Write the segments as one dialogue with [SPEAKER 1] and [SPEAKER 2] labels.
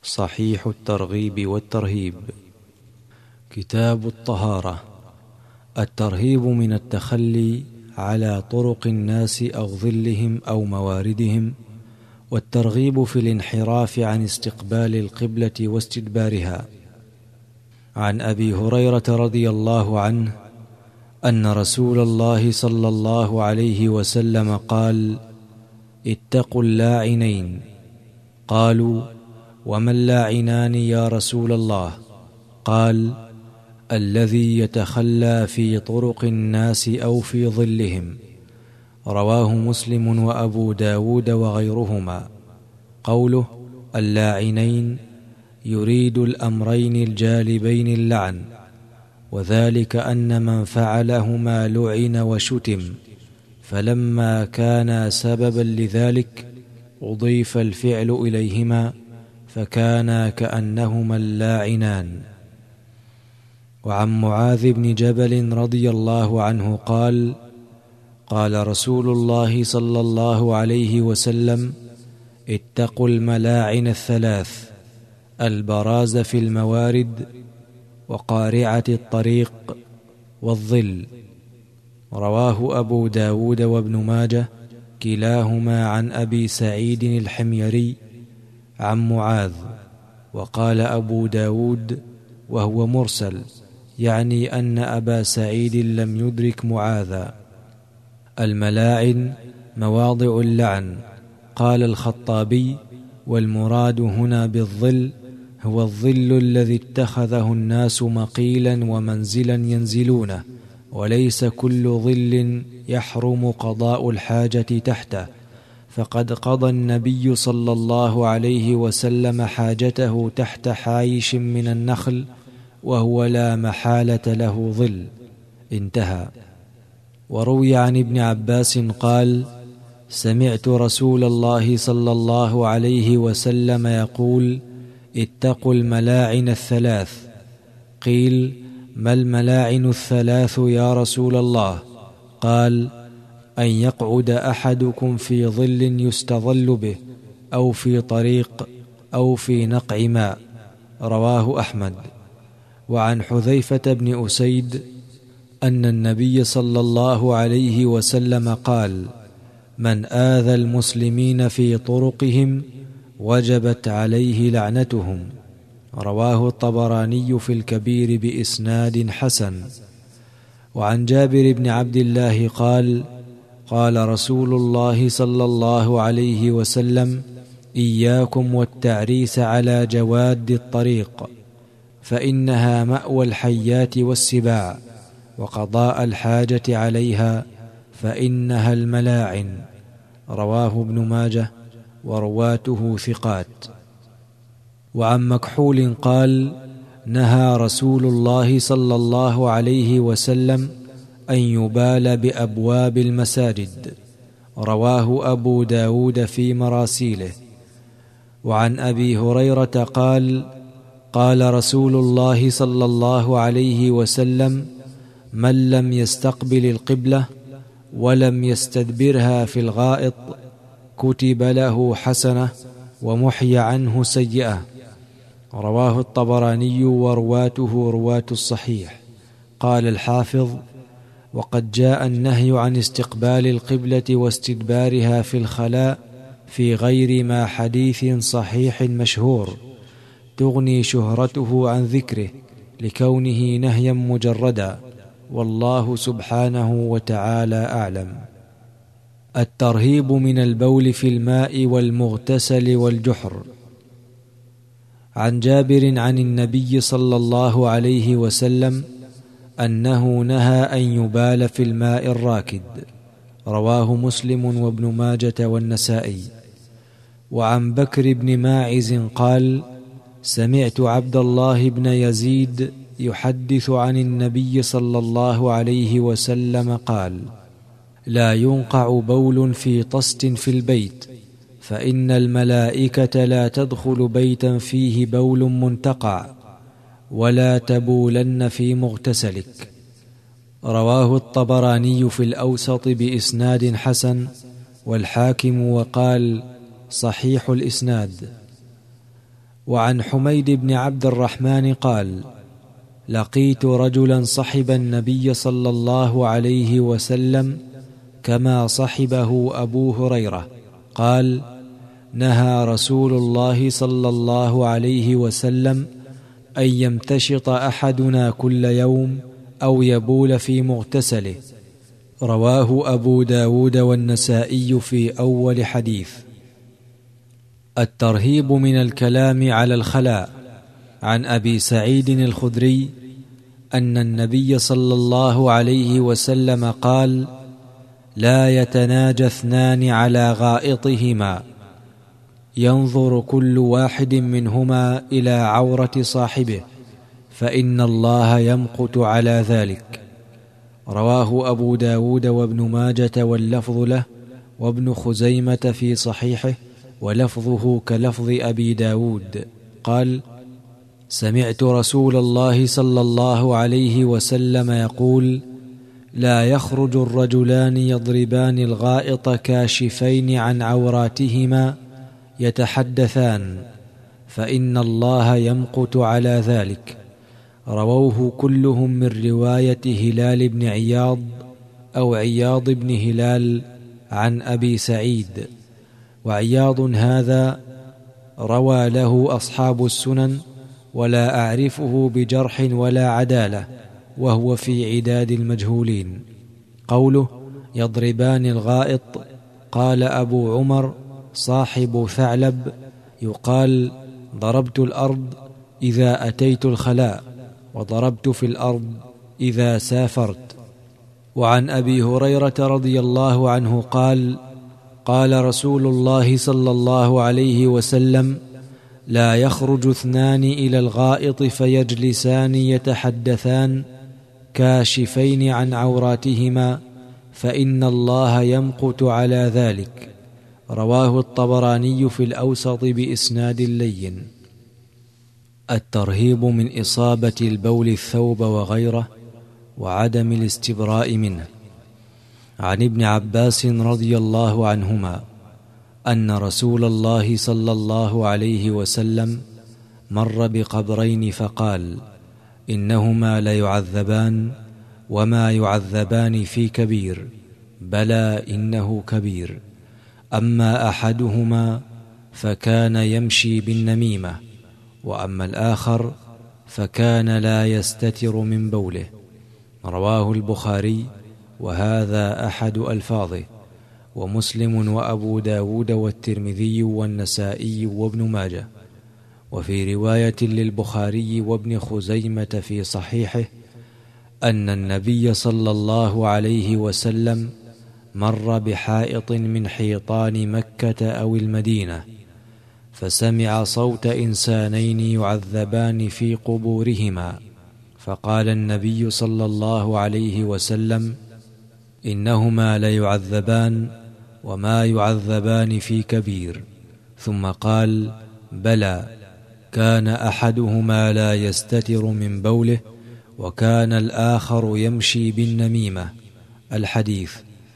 [SPEAKER 1] صحيح الترغيب والترهيب. كتاب الطهارة. الترهيب من التخلي على طرق الناس أو ظلهم أو مواردهم، والترغيب في الانحراف عن استقبال القبلة واستدبارها. عن أبي هريرة رضي الله عنه أن رسول الله صلى الله عليه وسلم قال: اتقوا اللاعنين. قالوا: وما اللاعنان يا رسول الله؟ قال: الذي يتخلى في طرق الناس أو في ظلهم. رواه مسلم وأبو داود وغيرهما. قوله اللاعنين يريد الأمرين الجالبين اللعن، وذلك أن من فعلهما لعن وشتم، فلما كان سببا لذلك أضيف الفعل إليهما فكانا كأنهما اللاعنان. وعن معاذ بن جبل رضي الله عنه قال: قال رسول الله صلى الله عليه وسلم: اتقوا الملاعن الثلاث: البراز في الموارد، وقارعة الطريق، والظل. رواه أبو داود وابن ماجه كلاهما عن أبي سعيد الحميري عن معاذ. وقال أبو داود وهو مرسل، يعني أن أبا سعيد لم يدرك معاذا. الملاعن مواضع اللعن. قال الخطابي: والمراد هنا بالظل هو الظل الذي اتخذه الناس مقيلا ومنزلا ينزلونه، وليس كل ظل يحرم قضاء الحاجة تحته، فقد قضى النبي صلى الله عليه وسلم حاجته تحت حايش من النخل، وهو لا محالة له ظل. انتهى. وروي عن ابن عباس قال: سمعت رسول الله صلى الله عليه وسلم يقول: اتقوا الملاعن الثلاث. قيل: ما الملاعن الثلاث يا رسول الله؟ قال: أن يقعد أحدكم في ظل يستظل به، أو في طريق، أو في نقع ماء. رواه أحمد. وعن حذيفة بن أسيد أن النبي صلى الله عليه وسلم قال: من آذى المسلمين في طرقهم وجبت عليه لعنتهم. رواه الطبراني في الكبير بإسناد حسن. وعن جابر بن عبد الله قال: قال رسول الله صلى الله عليه وسلم: إياكم والتعريس على جواد الطريق، فإنها مأوى الحيات والسباع، وقضاء الحاجة عليها، فإنها الملاعن. رواه ابن ماجه ورواته ثقات. وعن مكحول قال: نهى رسول الله صلى الله عليه وسلم أن يبال بأبواب المساجد. رواه أبو داود في مراسيله. وعن أبي هريرة قال: قال رسول الله صلى الله عليه وسلم: من لم يستقبل القبلة ولم يستدبرها في الغائط كتب له حسنة ومحي عنه سيئة. رواه الطبراني ورواته رواة الصحيح. قال الحافظ: وقد جاء النهي عن استقبال القبلة واستدبارها في الخلاء في غير ما حديث صحيح مشهور تغني شهرته عن ذكره، لكونه نهيا مجردا، والله سبحانه وتعالى أعلم. الترهيب من البول في الماء والمغتسل والجحر. عن جابر عن النبي صلى الله عليه وسلم أنه نهى أن يبال في الماء الراكد. رواه مسلم وابن ماجة والنسائي. وعن بكر بن ماعز قال: سمعت عبد الله بن يزيد يحدث عن النبي صلى الله عليه وسلم قال: لا ينقع بول في طست في البيت، فإن الملائكة لا تدخل بيتا فيه بول منتقع، ولا تبولن في مغتسلك. رواه الطبراني في الأوسط بإسناد حسن، والحاكم وقال: صحيح الإسناد. وعن حميد بن عبد الرحمن قال: لقيت رجلا صحب النبي صلى الله عليه وسلم كما صحبه أبو هريرة. قال: نهى رسول الله صلى الله عليه وسلم أن يمتشط أحدنا كل يوم أو يبول في مغتسله. رواه أبو داود والنسائي في أول حديث. الترهيب من الكلام على الخلاء. عن أبي سعيد الخدري أن النبي صلى الله عليه وسلم قال: لا يتناجى اثنان على غائطهما ينظر كل واحد منهما إلى عورة صاحبه، فإن الله يمقت على ذلك. رواه أبو داود وابن ماجة واللفظ له، وابن خزيمة في صحيحه، ولفظه كلفظ أبي داود. قال: سمعت رسول الله صلى الله عليه وسلم يقول: لا يخرج الرجلان يضربان الغائط كاشفين عن عوراتهما يتحدثان، فإن الله يمقت على ذلك. رووه كلهم من رواية هلال بن عياض أو عياض بن هلال عن أبي سعيد. وعياض هذا روى له أصحاب السنن، ولا أعرفه بجرح ولا عدالة، وهو في عداد المجهولين. قوله يضربان الغائط، قال أبو عمر صاحب ثعلب: يقال ضربت الأرض إذا أتيت الخلاء، وضربت في الأرض إذا سافرت. وعن أبي هريرة رضي الله عنه قال: قال رسول الله صلى الله عليه وسلم: لا يخرج اثنان إلى الغائط فيجلسان يتحدثان كاشفين عن عوراتهما، فإن الله يمقت على ذلك. رواه الطبراني في الأوسط بإسناد لين. الترهيب من إصابة البول الثوب وغيره، وعدم الاستبراء منه. عن ابن عباس رضي الله عنهما أن رسول الله صلى الله عليه وسلم مر بقبرين فقال: إنهما ليعذبان، وما يعذبان في كبير، بلى إنه كبير. أما أحدهما فكان يمشي بالنميمة، وأما الآخر فكان لا يستتر من بوله. رواه البخاري، وهذا أحد ألفاظه، ومسلم وأبو داود والترمذي والنسائي وابن ماجه. وفي رواية للبخاري وابن خزيمة في صحيحه أن النبي صلى الله عليه وسلم مر بحائط من حيطان مكة أو المدينة، فسمع صوت إنسانين يعذبان في قبورهما، فقال النبي صلى الله عليه وسلم: إنهما ليعذبان، وما يعذبان في كبير. ثم قال: بلى، كان أحدهما لا يستتر من بوله، وكان الآخر يمشي بالنميمة. الحديث.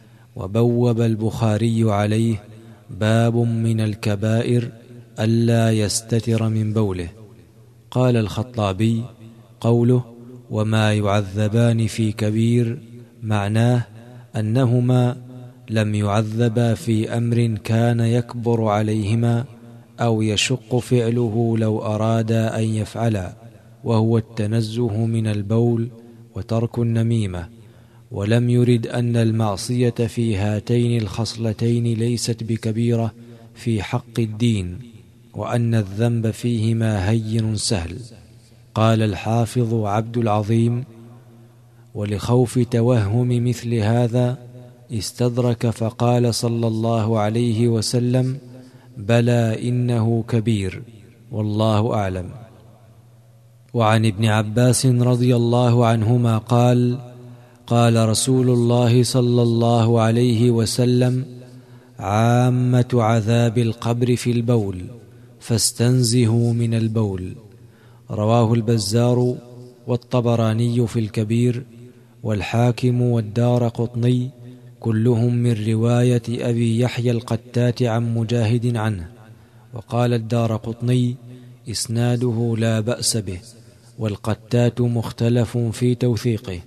[SPEAKER 1] وبوب البخاري عليه: باب من الكبائر ألا يستتر من بوله. قال الخطابي: قوله وما يعذبان في كبير معناه أنهما لم يعذبا في أمر كان يكبر عليهما أو يشق فعله لو أرادا أن يفعلا، وهو التنزه من البول وترك النميمة، ولم يرد أن المعصية في هاتين الخصلتين ليست بكبيرة في حق الدين، وأن الذنب فيهما هين سهل. قال الحافظ عبد العظيم: ولخوف توهم مثل هذا استدرك فقال صلى الله عليه وسلم: بلى إنه كبير، والله أعلم. وعن ابن عباس رضي الله عنهما قال: قال رسول الله صلى الله عليه وسلم: عامة عذاب القبر في البول، فاستنزهوا من البول. رواه البزار والطبراني في الكبير، والحاكم والدارقطني، كلهم من رواية أبي يحيى القتات عن مجاهد عنه. وقال الدارقطني: إسناده لا بأس به، والقتات مختلف في توثيقه.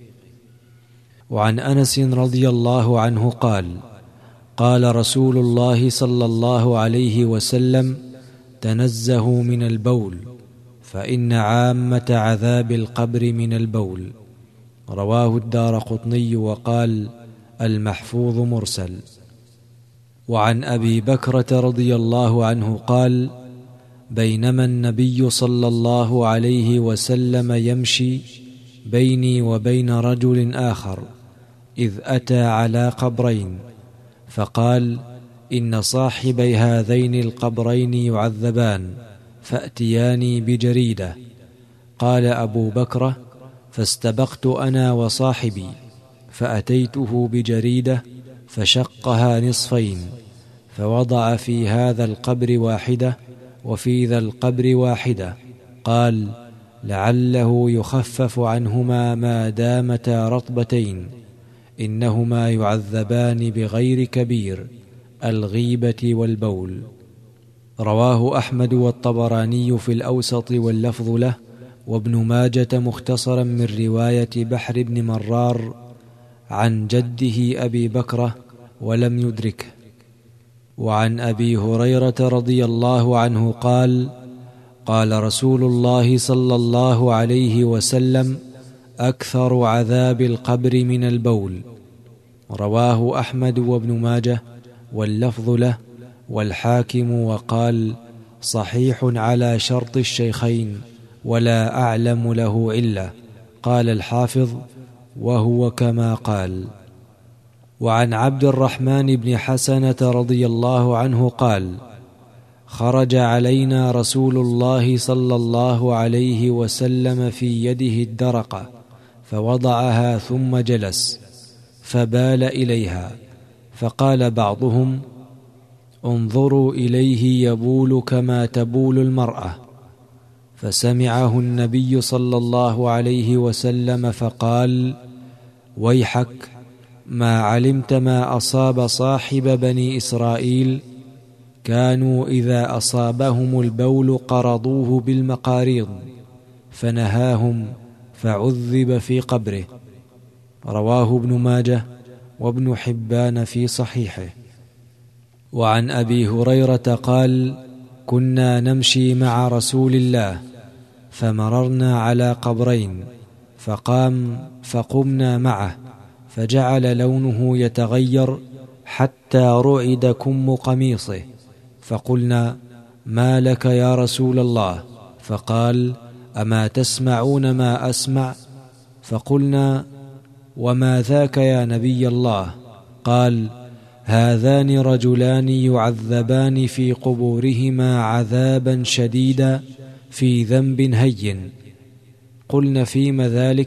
[SPEAKER 1] وعن أنس رضي الله عنه قال: قال رسول الله صلى الله عليه وسلم: تنزهوا من البول، فإن عامة عذاب القبر من البول. رواه الدارقطني وقال: المحفوظ مرسل. وعن أبي بكرة رضي الله عنه قال: بينما النبي صلى الله عليه وسلم يمشي بيني وبين رجل آخر إذ أتى على قبرين، فقال: إن صاحبي هذين القبرين يعذبان، فأتياني بجريدة. قال أبو بكرة: فاستبقت أنا وصاحبي فأتيته بجريدة فشقها نصفين، فوضع في هذا القبر واحدة وفي ذا القبر واحدة. قال: لعله يخفف عنهما ما دامتا رطبتين، إنهما يعذبان بغير كبير، الغيبة والبول. رواه أحمد والطبراني في الأوسط واللفظ له، وابن ماجة مختصرا من رواية بحر بن مرار عن جده أبي بكرة ولم يدركه. وعن أبي هريرة رضي الله عنه قال: قال رسول الله صلى الله عليه وسلم: أكثر عذاب القبر من البول. رواه أحمد وابن ماجة واللفظ له والحاكم، وقال: صحيح على شرط الشيخين، ولا أعلم له علة. قال الحافظ: وهو كما قال. وعن عبد الرحمن بن حسنة رضي الله عنه قال: خرج علينا رسول الله صلى الله عليه وسلم في يده الدرقة، فوضعها ثم جلس فبال إليها، فقال بعضهم: انظروا إليه يبول كما تبول المرأة. فسمعه النبي صلى الله عليه وسلم فقال: ويحك، ما علمت ما أصاب صاحب بني إسرائيل، كانوا إذا أصابهم البول قرضوه بالمقاريض، فنهاهم فعذب في قبره. رواه ابن ماجه وابن حبان في صحيحه. وعن أبي هريرة قال: كنا نمشي مع رسول الله فمررنا على قبرين، فقام فقمنا معه، فجعل لونه يتغير حتى رعد كم قميصه، فقلنا: ما لك يا رسول الله؟ فقال: أما تسمعون ما أسمع؟ فقلنا: وما ذاك يا نبي الله؟ قال: هذان رجلان يعذبان في قبورهما عذابا شديدا في ذنب هين. قلنا: فيم ذلك؟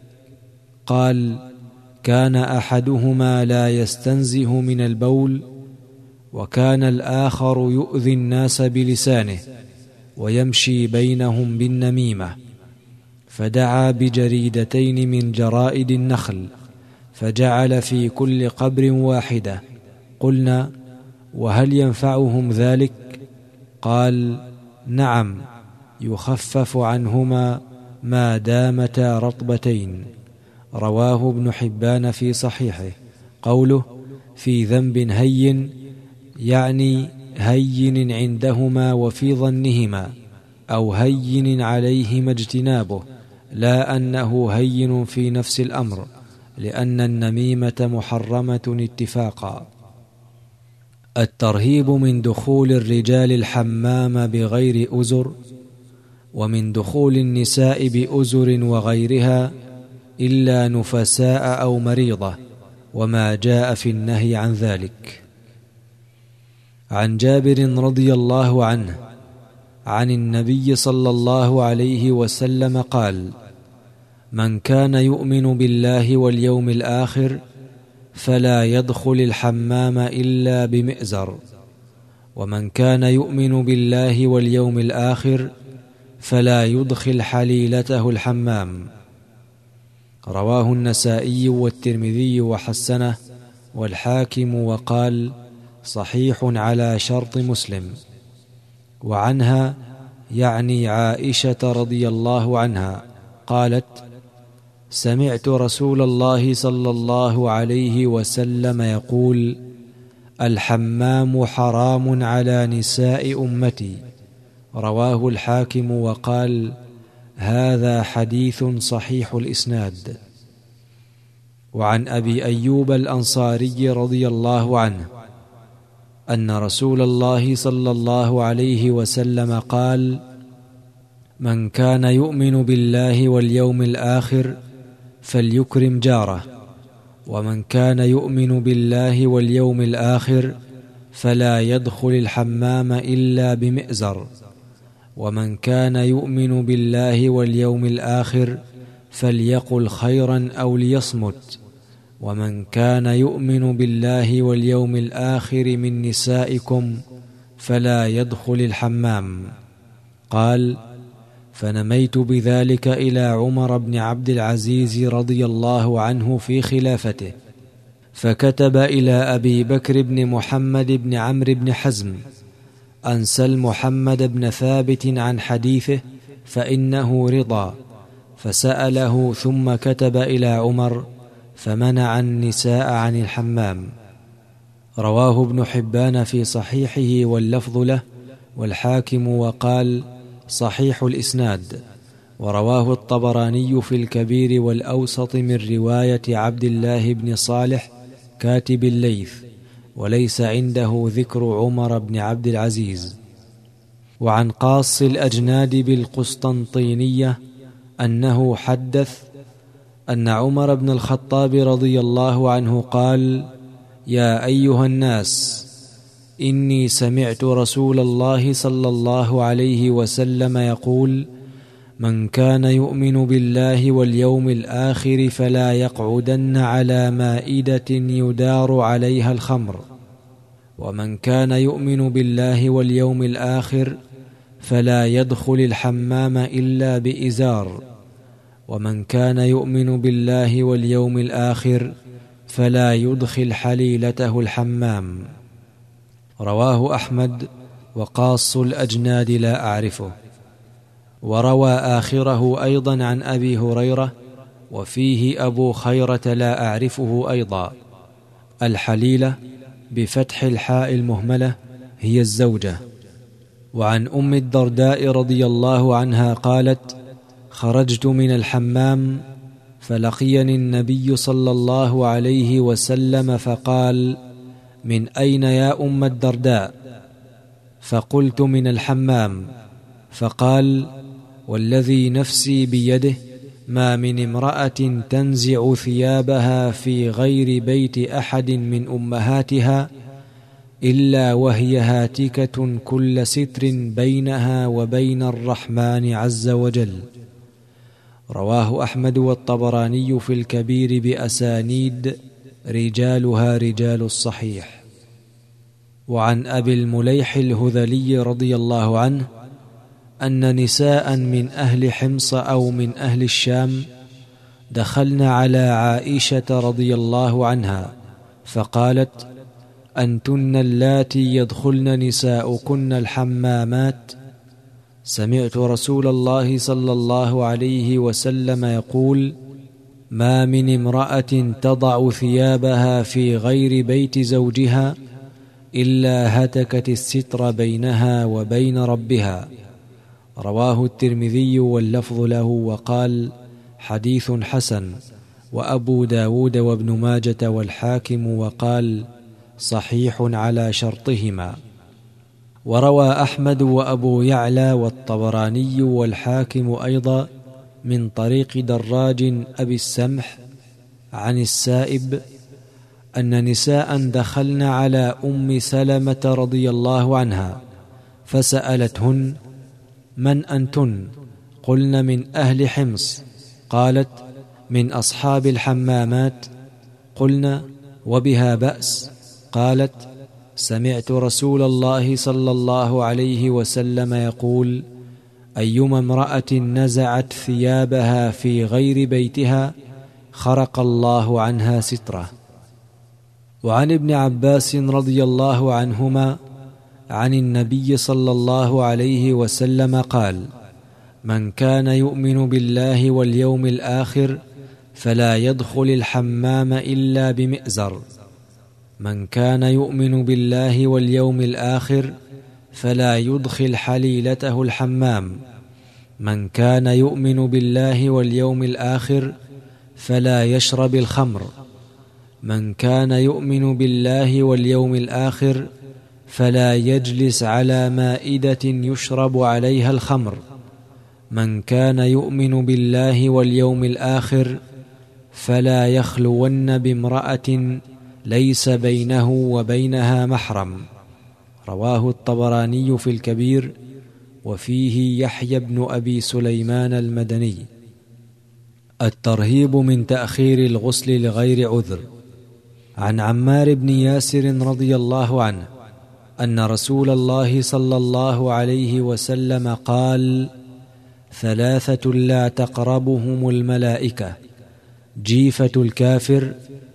[SPEAKER 1] قال: كان أحدهما لا يستنزه من البول، وكان الآخر يؤذي الناس بلسانه ويمشي بينهم بالنميمة. فدعا بجريدتين من جرائد النخل، فجعل في كل قبر واحدة. قلنا: وهل ينفعهم ذلك؟ قال: نعم، يخفف عنهما ما دامتا رطبتين. رواه ابن حبان في صحيحه. قوله في ذنب هين يعني هين عندهما وفي ظنهما، أو هين عليهما اجتنابه، لا أنه هين في نفس الأمر، لأن النميمة محرمة اتفاقا. الترهيب من دخول الرجال الحمام بغير أزر، ومن دخول النساء بأزر وغيرها إلا نفساء أو مريضة، وما جاء في النهي عن ذلك. عن جابر رضي الله عنه عن النبي صلى الله عليه وسلم قال: من كان يؤمن بالله واليوم الآخر فلا يدخل الحمام إلا بمئزر، ومن كان يؤمن بالله واليوم الآخر فلا يدخل حليلته الحمام. رواه النسائي والترمذي وحسنه والحاكم، وقال: صحيح على شرط مسلم. وعنها يعني عائشة رضي الله عنها، قالت: سمعت رسول الله صلى الله عليه وسلم يقول: الحمام حرام على نساء أمتي. رواه الحاكم وقال: هذا حديث صحيح الإسناد. وعن أبي أيوب الأنصاري رضي الله عنه أن رسول الله صلى الله عليه وسلم قال: من كان يؤمن بالله واليوم الآخر فليكرم جاره، ومن كان يؤمن بالله واليوم الآخر فلا يدخل الحمام إلا بمئزر، ومن كان يؤمن بالله واليوم الآخر فليقل خيرا أو ليصمت، ومن كان يؤمن بالله واليوم الآخر من نسائكم فلا يدخل الحمام. قال: فنميت بذلك إلى عمر بن عبد العزيز رضي الله عنه في خلافته، فكتب إلى أبي بكر بن محمد بن عمرو بن حزم أن سل محمد بن ثابت عن حديثه فإنه رضا، فسأله ثم كتب إلى عمر فمنع النساء عن الحمام. رواه ابن حبان في صحيحه واللفظ له، والحاكم وقال: صحيح الإسناد. ورواه الطبراني في الكبير والأوسط من رواية عبد الله بن صالح كاتب الليث، وليس عنده ذكر عمر بن عبد العزيز. وعن قاص الأجناد بالقسطنطينية أنه حدث أن عمر بن الخطاب رضي الله عنه قال: يا أيها الناس، إني سمعت رسول الله صلى الله عليه وسلم يقول: من كان يؤمن بالله واليوم الآخر فلا يقعدن على مائدة يدار عليها الخمر، ومن كان يؤمن بالله واليوم الآخر فلا يدخل الحمام إلا بإزار، ومن كان يؤمن بالله واليوم الآخر فلا يدخل حليلته الحمام. رواه أحمد. وقاص الأجناد لا أعرفه. وروى آخره أيضا عن أبي هريرة، وفيه أبو خيرة لا أعرفه أيضا. الحليلة بفتح الحاء المهملة هي الزوجة. وعن أم الدرداء رضي الله عنها قالت: خرجت من الحمام فلقيني النبي صلى الله عليه وسلم فقال: من أين يا أم الدرداء؟ فقلت: من الحمام. فقال: والذي نفسي بيده ما من امرأة تنزع ثيابها في غير بيت أحد من أمهاتها إلا وهي هاتكة كل ستر بينها وبين الرحمن عز وجل. رواه أحمد والطبراني في الكبير بأسانيد رجالها رجال الصحيح. وعن أبي المليح الهذلي رضي الله عنه أن نساء من أهل حمص أو من أهل الشام دخلن على عائشة رضي الله عنها فقالت: أنتن اللاتي يدخلن نساؤكن الحمامات؟ سمعت رسول الله صلى الله عليه وسلم يقول: ما من امرأة تضع ثيابها في غير بيت زوجها إلا هتكت الستر بينها وبين ربها. رواه الترمذي واللفظ له، وقال: حديث حسن. وأبو داود وابن ماجة والحاكم وقال: صحيح على شرطهما. وروى أحمد وأبو يعلى والطبراني والحاكم أيضا من طريق دراج أبي السمح عن السائب أن نساء دخلن على أم سلمة رضي الله عنها فسألتهن: من أنتن؟ قلن: من أهل حمص. قالت: من أصحاب الحمامات. قلن: وبها بأس؟ قالت: سمعت رسول الله صلى الله عليه وسلم يقول: أيما امرأة نزعت ثيابها في غير بيتها خرق الله عنها ستره. وعن ابن عباس رضي الله عنهما عن النبي صلى الله عليه وسلم قال: من كان يؤمن بالله واليوم الآخر فلا يدخل الحمام إلا بمئزر. من كان يؤمن بالله واليوم الآخر فلا يدخل حليلته الحمام. من كان يؤمن بالله واليوم الآخر فلا يشرب الخمر. من كان يؤمن بالله واليوم الآخر فلا يجلس على مائدة يشرب عليها الخمر. من كان يؤمن بالله واليوم الآخر فلا يخلون بامرأة ليس بينه وبينها محرم. رواه الطبراني في الكبير، وفيه يحيى بن أبي سليمان المدني. الترهيب من تأخير الغسل لغير عذر. عن عمار بن ياسر رضي الله عنه أن رسول الله صلى الله عليه وسلم قال: ثلاثة لا تقربهم الملائكة: جيفة الكافر،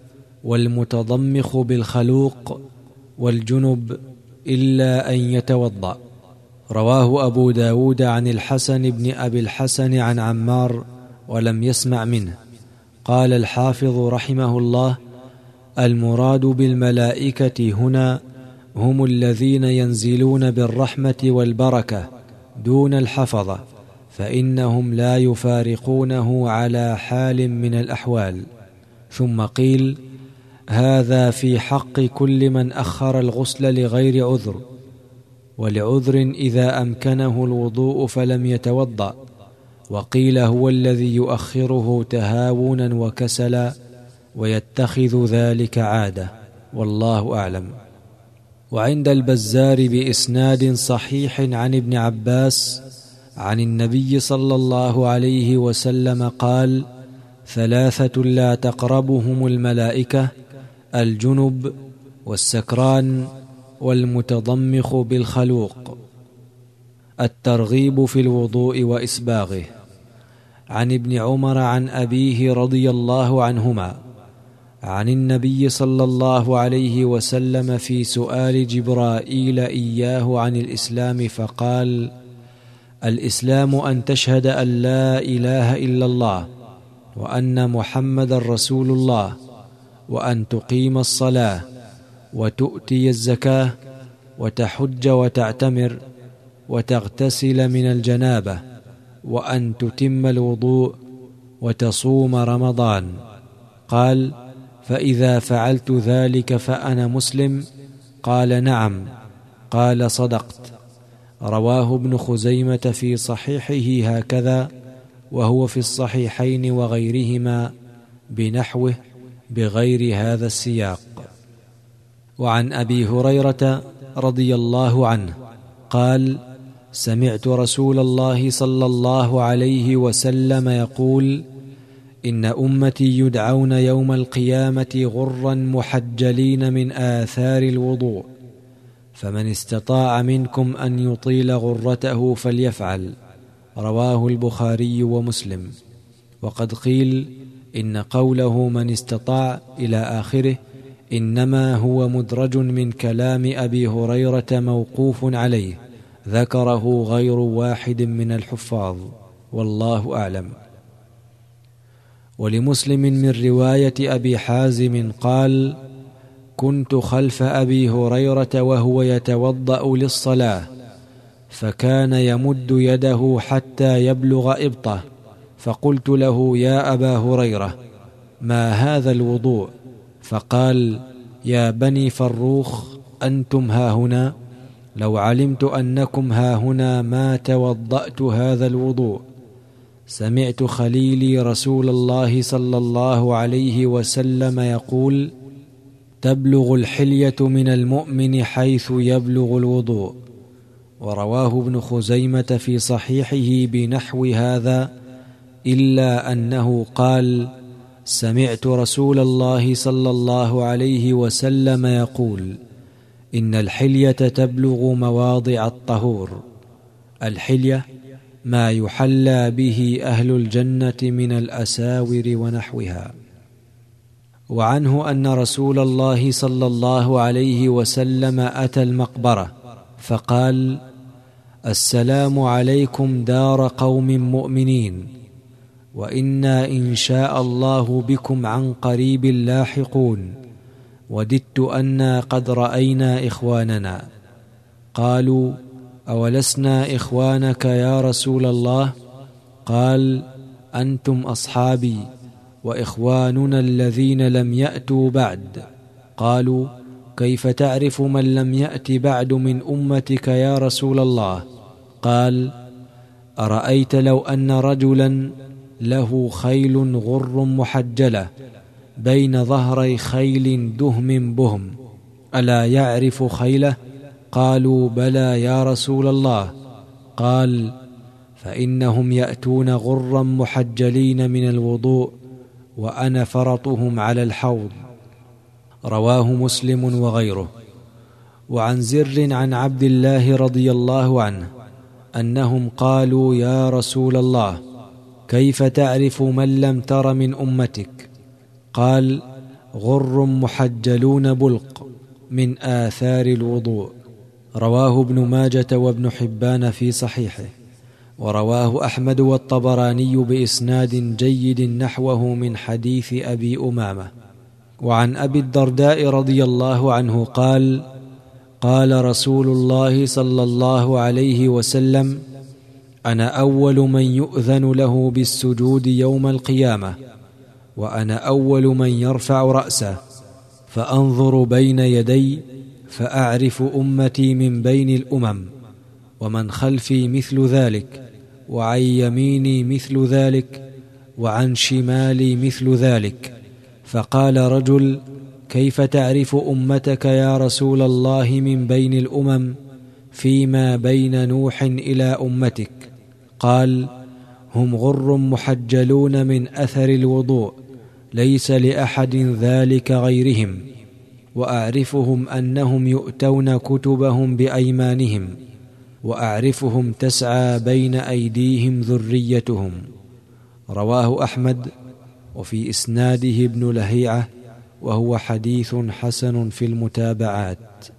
[SPEAKER 1] والمتضمخ بالخلوق، والجنب، إلا أن يتوضأ. رواه أبو داود عن الحسن بن أبي الحسن عن عمار ولم يسمع منه. قال الحافظ رحمه الله: المراد بالملائكة هنا هم الذين ينزلون بالرحمة والبركة دون الحفظة، فإنهم لا يفارقونه على حال من الأحوال. ثم قيل: هذا في حق كل من أخر الغسل لغير عذر، ولعذر إذا أمكنه الوضوء فلم يتوضأ. وقيل: هو الذي يؤخره تهاونا وكسلا ويتخذ ذلك عادة، والله أعلم. وعند البزار بإسناد صحيح عن ابن عباس عن النبي صلى الله عليه وسلم قال: ثلاثة لا تقربهم الملائكة: الجنب، والسكران، والمتضمخ بالخلوق. الترغيب في الوضوء وإسباغه. عن ابن عمر عن أبيه رضي الله عنهما عن النبي صلى الله عليه وسلم في سؤال جبرائيل إياه عن الإسلام فقال: الإسلام أن تشهد أن لا إله إلا الله وأن محمد رسول الله، وأن تقيم الصلاة، وتؤتي الزكاة، وتحج وتعتمر، وتغتسل من الجنابة، وأن تتم الوضوء، وتصوم رمضان. قال: فإذا فعلت ذلك فأنا مسلم؟ قال: نعم. قال: صدقت. رواه ابن خزيمة في صحيحه هكذا، وهو في الصحيحين وغيرهما بنحوه بغير هذا السياق. وعن أبي هريرة رضي الله عنه قال: سمعت رسول الله صلى الله عليه وسلم يقول: إن أمتي يدعون يوم القيامة غرا محجلين من آثار الوضوء، فمن استطاع منكم أن يطيل غرته فليفعل. رواه البخاري ومسلم. وقد قيل إن قوله من استطاع إلى آخره إنما هو مدرج من كلام أبي هريرة موقوف عليه، ذكره غير واحد من الحفاظ، والله أعلم. ولمسلم من رواية أبي حازم قال: كنت خلف أبي هريرة وهو يتوضأ للصلاة، فكان يمد يده حتى يبلغ إبطه، فقلت له: يا أبا هريرة، ما هذا الوضوء؟ فقال: يا بني فروخ، أنتم هاهنا؟ لو علمت أنكم هاهنا ما توضأت هذا الوضوء. سمعت خليلي رسول الله صلى الله عليه وسلم يقول: تبلغ الحلية من المؤمن حيث يبلغ الوضوء. ورواه ابن خزيمة في صحيحه بنحو هذا، إلا أنه قال: سمعت رسول الله صلى الله عليه وسلم يقول: إن الحلية تبلغ مواضع الطهور. الحلية ما يحلى به أهل الجنة من الأساور ونحوها. وعنه أن رسول الله صلى الله عليه وسلم أتى المقبرة فقال: السلام عليكم دار قوم مؤمنين، وإنا إن شاء الله بكم عن قريب لاحقون، وددت أنا قد رأينا إخواننا. قالوا: أولسنا إخوانك يا رسول الله؟ قال: أنتم أصحابي وإخواننا الذين لم يأتوا بعد. قالوا: كيف تعرف من لم يأت بعد من أمتك يا رسول الله؟ قال: أرأيت لو أن رجلا له خيل غر محجلة بين ظهري خيل دهم بهم، ألا يعرف خيله؟ قالوا: بلى يا رسول الله. قال: فإنهم يأتون غرا محجلين من الوضوء، وأنا فرطهم على الحوض. رواه مسلم وغيره. وعن زر عن عبد الله رضي الله عنه أنهم قالوا: يا رسول الله، كيف تعرف من لم تر من أمتك؟ قال: غر محجلون بلق من آثار الوضوء. رواه ابن ماجة وابن حبان في صحيحه، ورواه أحمد والطبراني بإسناد جيد نحوه من حديث أبي أمامة. وعن أبي الدرداء رضي الله عنه قال: قال رسول الله صلى الله عليه وسلم: أنا أول من يؤذن له بالسجود يوم القيامة، وأنا أول من يرفع رأسه، فأنظر بين يدي فأعرف أمتي من بين الأمم، ومن خلفي مثل ذلك، وعن يميني مثل ذلك، وعن شمالي مثل ذلك. فقال رجل: كيف تعرف أمتك يا رسول الله من بين الأمم فيما بين نوح إلى أمتك؟ قال: هم غر محجلون من أثر الوضوء، ليس لأحد ذلك غيرهم، وأعرفهم أنهم يؤتون كتبهم بأيمانهم، وأعرفهم تسعى بين أيديهم ذريتهم. رواه أحمد، وفي إسناده ابن لهيعة، وهو حديث حسن في المتابعات.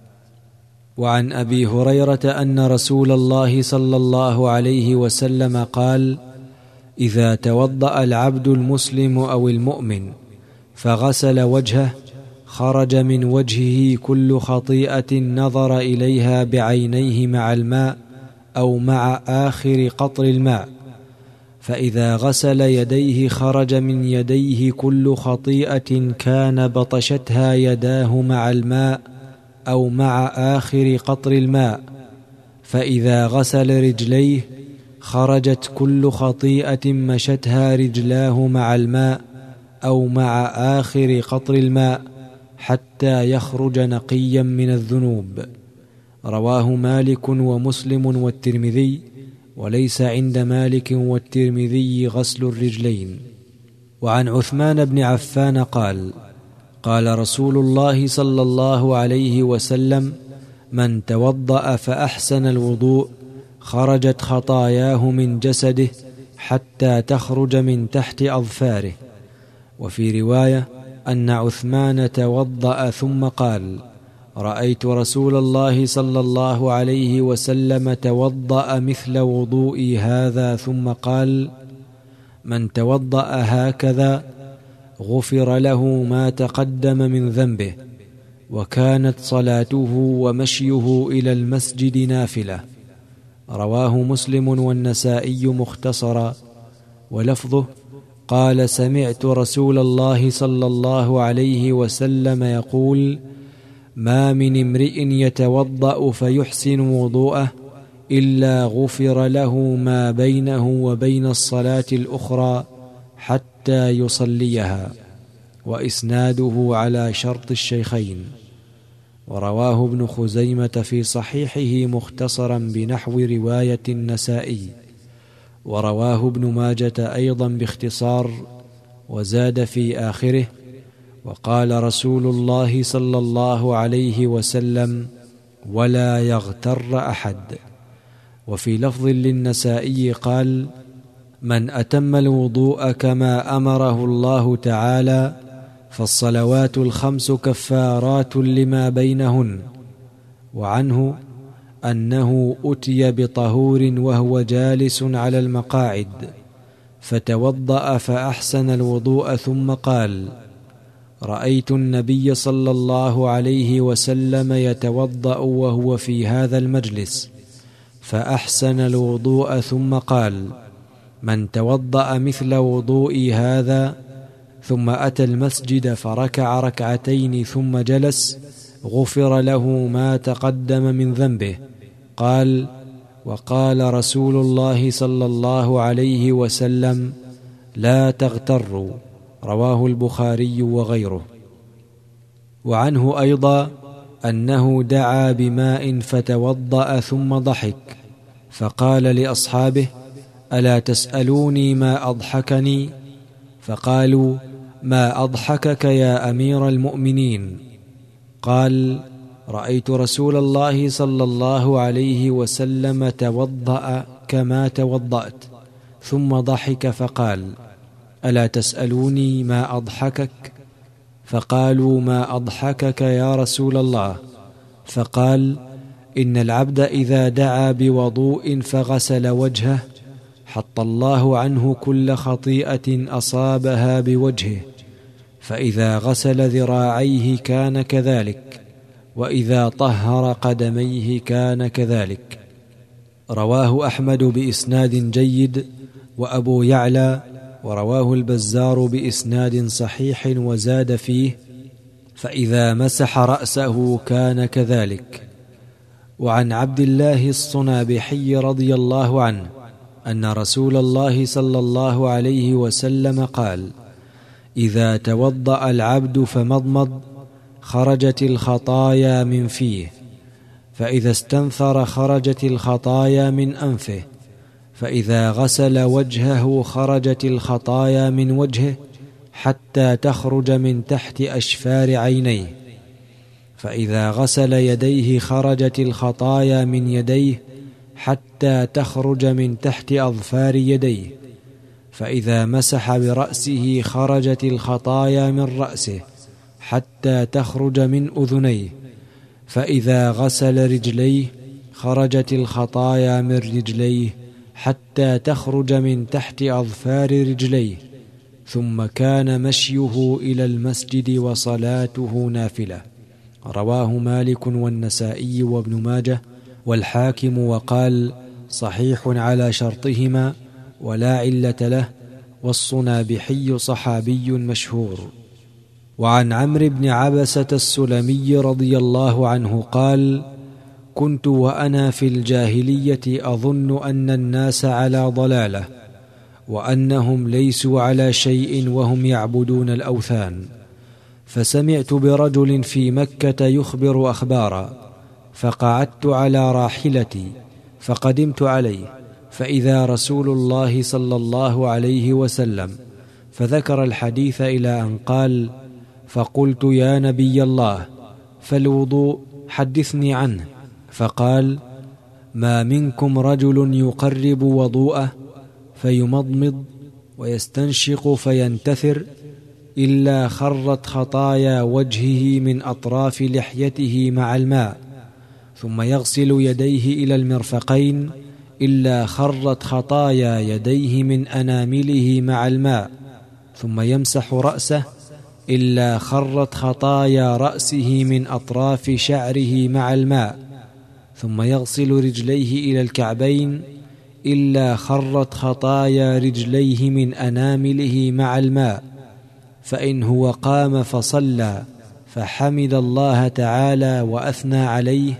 [SPEAKER 1] وعن أبي هريرة أن رسول الله صلى الله عليه وسلم قال: إذا توضأ العبد المسلم أو المؤمن فغسل وجهه، خرج من وجهه كل خطيئة نظر إليها بعينيه مع الماء أو مع آخر قطر الماء. فإذا غسل يديه خرج من يديه كل خطيئة كان بطشتها يداه مع الماء أو مع آخر قطر الماء. فإذا غسل رجليه خرجت كل خطيئة مشتها رجلاه مع الماء أو مع آخر قطر الماء، حتى يخرج نقيا من الذنوب. رواه مالك ومسلم والترمذي، وليس عند مالك والترمذي غسل الرجلين. وعن عثمان بن عفان قال: قال رسول الله صلى الله عليه وسلم: من توضأ فأحسن الوضوء خرجت خطاياه من جسده حتى تخرج من تحت أظفاره. وفي رواية أن عثمان توضأ ثم قال: رأيت رسول الله صلى الله عليه وسلم توضأ مثل وضوئي هذا، ثم قال: من توضأ هكذا غفر له ما تقدم من ذنبه، وكانت صلاته ومشيه إلى المسجد نافلة. رواه مسلم والنسائي مختصرا، ولفظه: قال: سمعت رسول الله صلى الله عليه وسلم يقول: ما من امرئ يتوضأ فيحسن وضوءه إلا غفر له ما بينه وبين الصلاة الأخرى حتى يصليها. وإسناده على شرط الشيخين. ورواه ابن خزيمة في صحيحه مختصرا بنحو رواية النسائي، ورواه ابن ماجة أيضا باختصار، وزاد في آخره: وقال رسول الله صلى الله عليه وسلم: ولا يغتر أحد. وفي لفظ للنسائي قال: من أتم الوضوء كما أمره الله تعالى فالصلوات الخمس كفارات لما بينهن. وعنه أنه أتي بطهور وهو جالس على المقاعد، فتوضأ فأحسن الوضوء ثم قال: رأيت النبي صلى الله عليه وسلم يتوضأ وهو في هذا المجلس، فأحسن الوضوء ثم قال: من توضأ مثل وضوئي هذا ثم أتى المسجد فركع ركعتين ثم جلس غفر له ما تقدم من ذنبه. قال: وقال رسول الله صلى الله عليه وسلم: لا تغتروا. رواه البخاري وغيره. وعنه أيضا أنه دعا بماء فتوضأ ثم ضحك، فقال لأصحابه: ألا تسألوني ما أضحكني؟ فقالوا: ما أضحكك يا أمير المؤمنين؟ قال: رأيت رسول الله صلى الله عليه وسلم توضأ كما توضأت، ثم ضحك فقال: ألا تسألوني ما أضحكك؟ فقالوا: ما أضحكك يا رسول الله؟ فقال: إن العبد إذا دعا بوضوء فغسل وجهه حط الله عنه كل خطيئة أصابها بوجهه، فإذا غسل ذراعيه كان كذلك، وإذا طهر قدميه كان كذلك. رواه أحمد بإسناد جيد وأبو يعلى، ورواه البزار بإسناد صحيح وزاد فيه: فإذا مسح رأسه كان كذلك. وعن عبد الله الصنابحي رضي الله عنه أن رسول الله صلى الله عليه وسلم قال: إذا توضأ العبد فمضمض خرجت الخطايا من فيه، فإذا استنثر خرجت الخطايا من أنفه، فإذا غسل وجهه خرجت الخطايا من وجهه حتى تخرج من تحت أشفار عينيه، فإذا غسل يديه خرجت الخطايا من يديه حتى تخرج من تحت أظفار يديه، فإذا مسح برأسه خرجت الخطايا من رأسه حتى تخرج من أذنيه، فإذا غسل رجليه خرجت الخطايا من رجليه حتى تخرج من تحت أظفار رجليه، ثم كان مشيه إلى المسجد وصلاته نافلة. رواه مالك والنسائي وابن ماجه والحاكم، وقال: صحيح على شرطهما ولا علة له، والصنابحي صحابي مشهور. وعن عمرو بن عبسة السلمي رضي الله عنه قال: كنت وأنا في الجاهلية أظن أن الناس على ضلالة، وأنهم ليسوا على شيء وهم يعبدون الأوثان، فسمعت برجل في مكة يخبر أخبارا، فقعدت على راحلتي فقدمت عليه، فإذا رسول الله صلى الله عليه وسلم، فذكر الحديث إلى أن قال: فقلت: يا نبي الله، فالوضوء حدثني عنه. فقال: ما منكم رجل يقرب وضوءه فيمضمض ويستنشق فينتثر إلا خرت خطايا وجهه من أطراف لحيته مع الماء، ثم يغسل يديه إلى المرفقين إلا خرت خطايا يديه من أنامله مع الماء، ثم يمسح رأسه إلا خرت خطايا رأسه من أطراف شعره مع الماء، ثم يغسل رجليه إلى الكعبين إلا خرت خطايا رجليه من أنامله مع الماء، فإن هو قام فصلى فحمد الله تعالى وأثنى عليه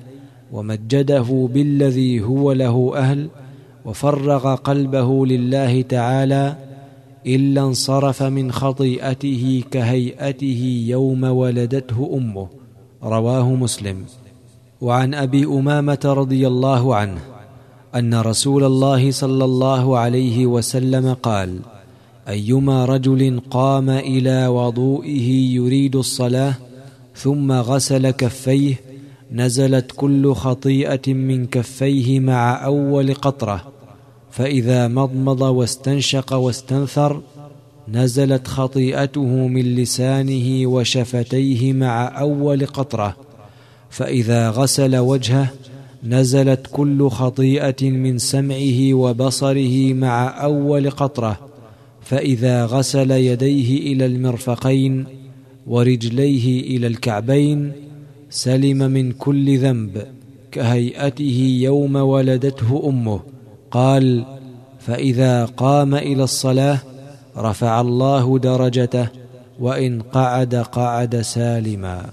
[SPEAKER 1] ومجده بالذي هو له أهل وفرغ قلبه لله تعالى، إلا انصرف من خطيئته كهيئته يوم ولدته أمه. رواه مسلم. وعن أبي أمامة رضي الله عنه أن رسول الله صلى الله عليه وسلم قال: أيما رجل قام إلى وضوئه يريد الصلاة ثم غسل كفيه نزلت كل خطيئة من كفيه مع أول قطرة، فإذا مضمض واستنشق واستنثر نزلت خطيئته من لسانه وشفتيه مع أول قطرة، فإذا غسل وجهه نزلت كل خطيئة من سمعه وبصره مع أول قطرة، فإذا غسل يديه إلى المرفقين ورجليه إلى الكعبين سلم من كل ذنب كهيئته يوم ولدته أمه. قال: فإذا قام إلى الصلاة رفع الله درجته، وإن قعد قعد سالما.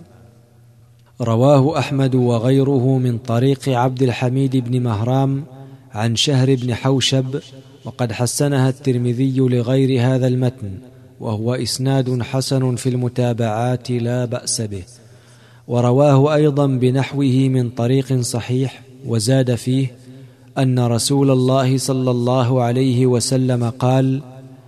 [SPEAKER 1] رواه أحمد وغيره من طريق عبد الحميد بن مهرام عن شهر بن حوشب، وقد حسنها الترمذي لغير هذا المتن، وهو إسناد حسن في المتابعات لا بأس به. ورواه أيضا بنحوه من طريق صحيح، وزاد فيه أن رسول الله صلى الله عليه وسلم قال: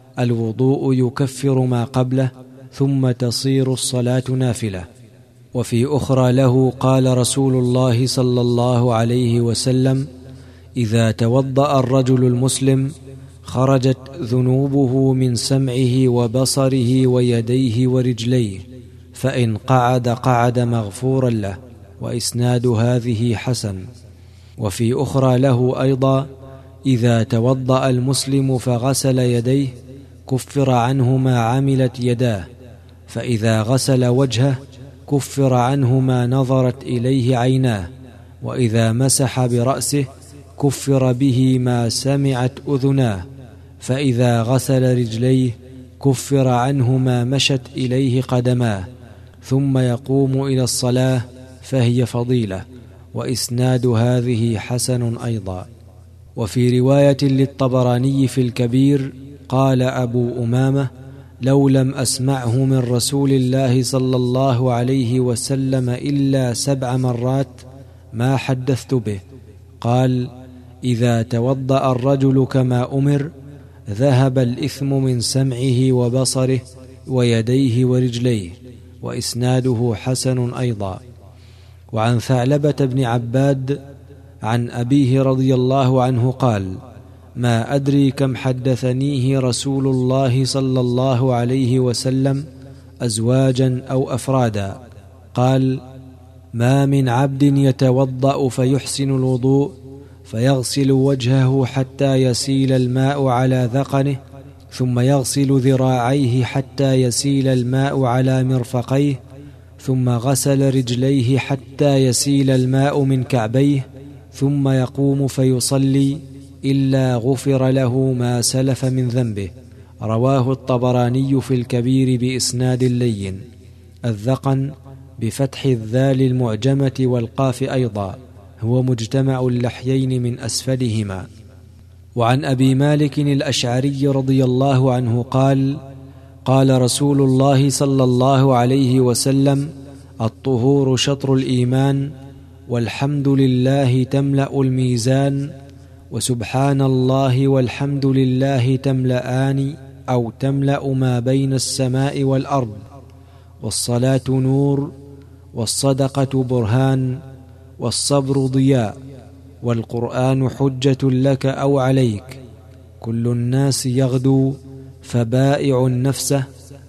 [SPEAKER 1] الوضوء يكفر ما قبله، ثم تصير الصلاة نافلة. وفي أخرى له قال رسول الله صلى الله عليه وسلم: إذا توضأ الرجل المسلم خرجت ذنوبه من سمعه وبصره ويديه ورجليه، فإن قعد قعد مغفورا له. وإسناد هذه حسن. وفي أخرى له أيضا: إذا توضأ المسلم فغسل يديه كفر عنه ما عملت يداه، فإذا غسل وجهه كفر عنه ما نظرت إليه عيناه، وإذا مسح برأسه كفر به ما سمعت أذناه، فإذا غسل رجليه كفر عنه ما مشت إليه قدماه، ثم يقوم إلى الصلاة فهي فضيلة. وإسناد هذه حسن أيضا. وفي رواية للطبراني في الكبير قال أبو أمامة: لو لم أسمعه من رسول الله صلى الله عليه وسلم إلا 7 مرات ما حدثت به. قال: إذا توضأ الرجل كما أمر ذهب الإثم من سمعه وبصره ويديه ورجليه. وإسناده حسن أيضا. وعن ثعلبة بن عباد عن أبيه رضي الله عنه قال: ما أدري كم حدثنيه رسول الله صلى الله عليه وسلم أزواجا أو أفرادا. قال: ما من عبد يتوضأ فيحسن الوضوء فيغسل وجهه حتى يسيل الماء على ذقنه، ثم يغسل ذراعيه حتى يسيل الماء على مرفقيه، ثم غسل رجليه حتى يسيل الماء من كعبيه، ثم يقوم فيصلي إلا غفر له ما سلف من ذنبه. رواه الطبراني في الكبير بإسناد لين. الذقن بفتح الذال المعجمة والقاف أيضا، هو مجتمع اللحيين من أسفلهما. وعن أبي مالك الأشعري رضي الله عنه قال: قال رسول الله صلى الله عليه وسلم: الطهور شطر الإيمان، والحمد لله تملأ الميزان، وسبحان الله والحمد لله تملأان أو تملأ ما بين السماء والأرض، والصلاة نور، والصدقة برهان، والصبر ضياء، والقرآن حجة لك أو عليك. كل الناس يغدو فبائع نفسه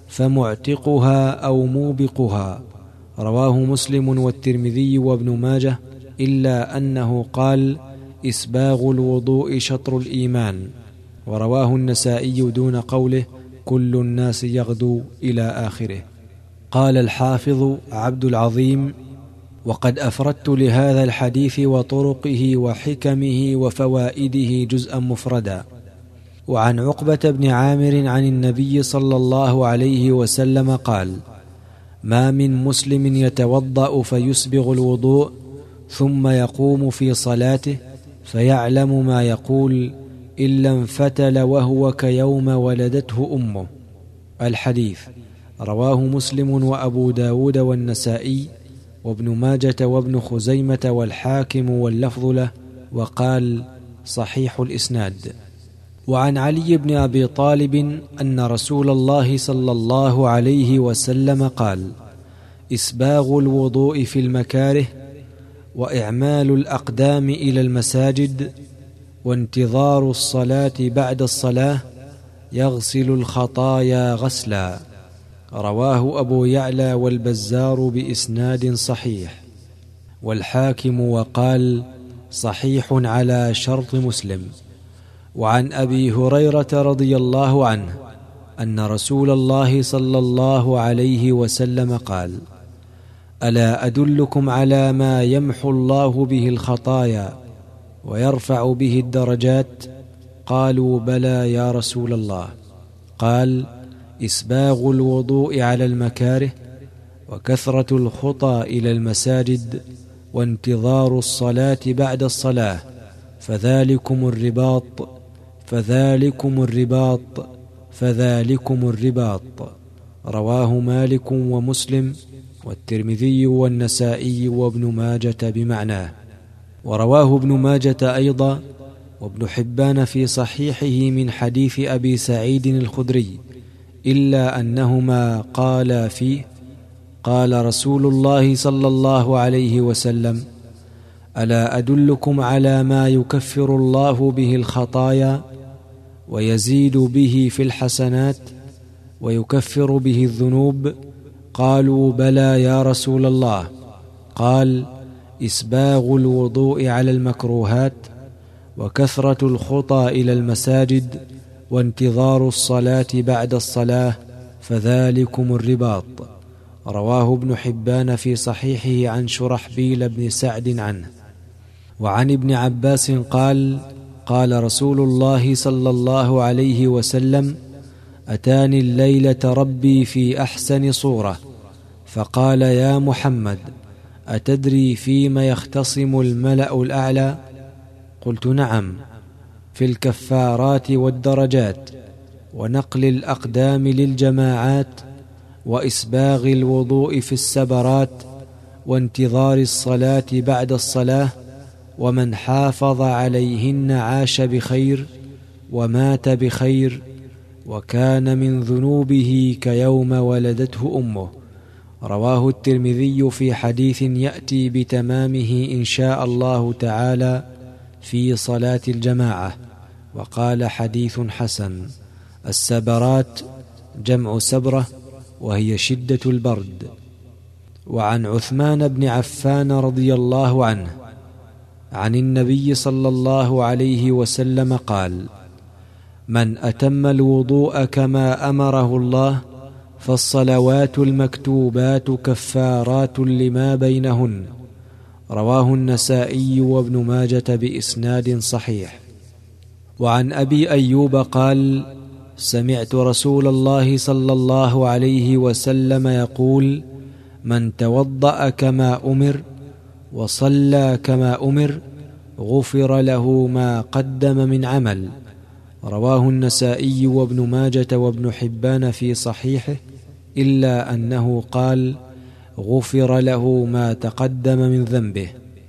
[SPEAKER 1] فمعتقها أو موبقها. رواه مسلم والترمذي وابن ماجه، إلا أنه قال: إسباغ الوضوء شطر الإيمان. ورواه النسائي دون قوله: كل الناس يغدو إلى آخره. قال الحافظ عبد العظيم: وقد أفردت لهذا الحديث وطرقه وحكمه وفوائده جزءا مفردا. وعن عقبة بن عامر عن النبي صلى الله عليه وسلم قال: ما من مسلم يتوضأ فيسبغ الوضوء ثم يقوم في صلاته فيعلم ما يقول إلا انفتل وهو كيوم ولدته أمه. الحديث رواه مسلم وأبو داود والنسائي وابن ماجة وابن خزيمة والحاكم واللفظ له، وقال: صحيح الإسناد. وعن علي بن أبي طالب أن رسول الله صلى الله عليه وسلم قال: إسباغ الوضوء في المكاره، وإعمال الأقدام إلى المساجد، وانتظار الصلاة بعد الصلاة يغسل الخطايا غسلا. رواه أبو يعلى والبزار بإسناد صحيح، والحاكم وقال: صحيح على شرط مسلم. وعن أبي هريرة رضي الله عنه أن رسول الله صلى الله عليه وسلم قال: ألا أدلكم على ما يمحو الله به الخطايا ويرفع به الدرجات؟ قالوا: بلى يا رسول الله. قال: إسباغ الوضوء على المكاره، وكثرة الخطى إلى المساجد، وانتظار الصلاة بعد الصلاة، فذلكم الرباط فذلكم الرباط فذلكم الرباط. رواه مالك ومسلم والترمذي والنسائي وابن ماجة بمعناه. ورواه ابن ماجة أيضا وابن حبان في صحيحه من حديث أبي سعيد الخدري، إلا أنهما قالا فيه: قال رسول الله صلى الله عليه وسلم: ألا أدلكم على ما يكفر الله به الخطايا ويزيد به في الحسنات ويكفر به الذنوب؟ قالوا: بلى يا رسول الله. قال: إسباغ الوضوء على المكروهات، وكثرة الخطى إلى المساجد، وانتظار الصلاة بعد الصلاة، فذلكم الرباط. رواه ابن حبان في صحيحه عن شرحبيل بن سعد عنه. وعن ابن عباس قال: قال رسول الله صلى الله عليه وسلم: أتاني الليلة ربي في أحسن صورة، فقال: يا محمد، أتدري فيما يختصم الملأ الأعلى؟ قلت: نعم، في الكفارات والدرجات، ونقل الأقدام للجماعات، وإسباغ الوضوء في السبرات، وانتظار الصلاة بعد الصلاة، ومن حافظ عليهن عاش بخير ومات بخير، وكان من ذنوبه كيوم ولدته أمه. رواه الترمذي في حديث يأتي بتمامه إن شاء الله تعالى في صلاة الجماعة، وقال: حديث حسن. السبرات جمع سبرة، وهي شدة البرد. وعن عثمان بن عفان رضي الله عنه عن النبي صلى الله عليه وسلم قال: من أتم الوضوء كما أمره الله فالصلوات المكتوبات كفارات لما بينهن. رواه النسائي وابن ماجة بإسناد صحيح. وعن أبي أيوب قال: سمعت رسول الله صلى الله عليه وسلم يقول: من توضأ كما أمر وصلى كما أمر غفر له ما قدم من عمل. رواه النسائي وابن ماجة وابن حبان في صحيحه، إلا أنه قال: غفر له ما تقدم من ذنبه.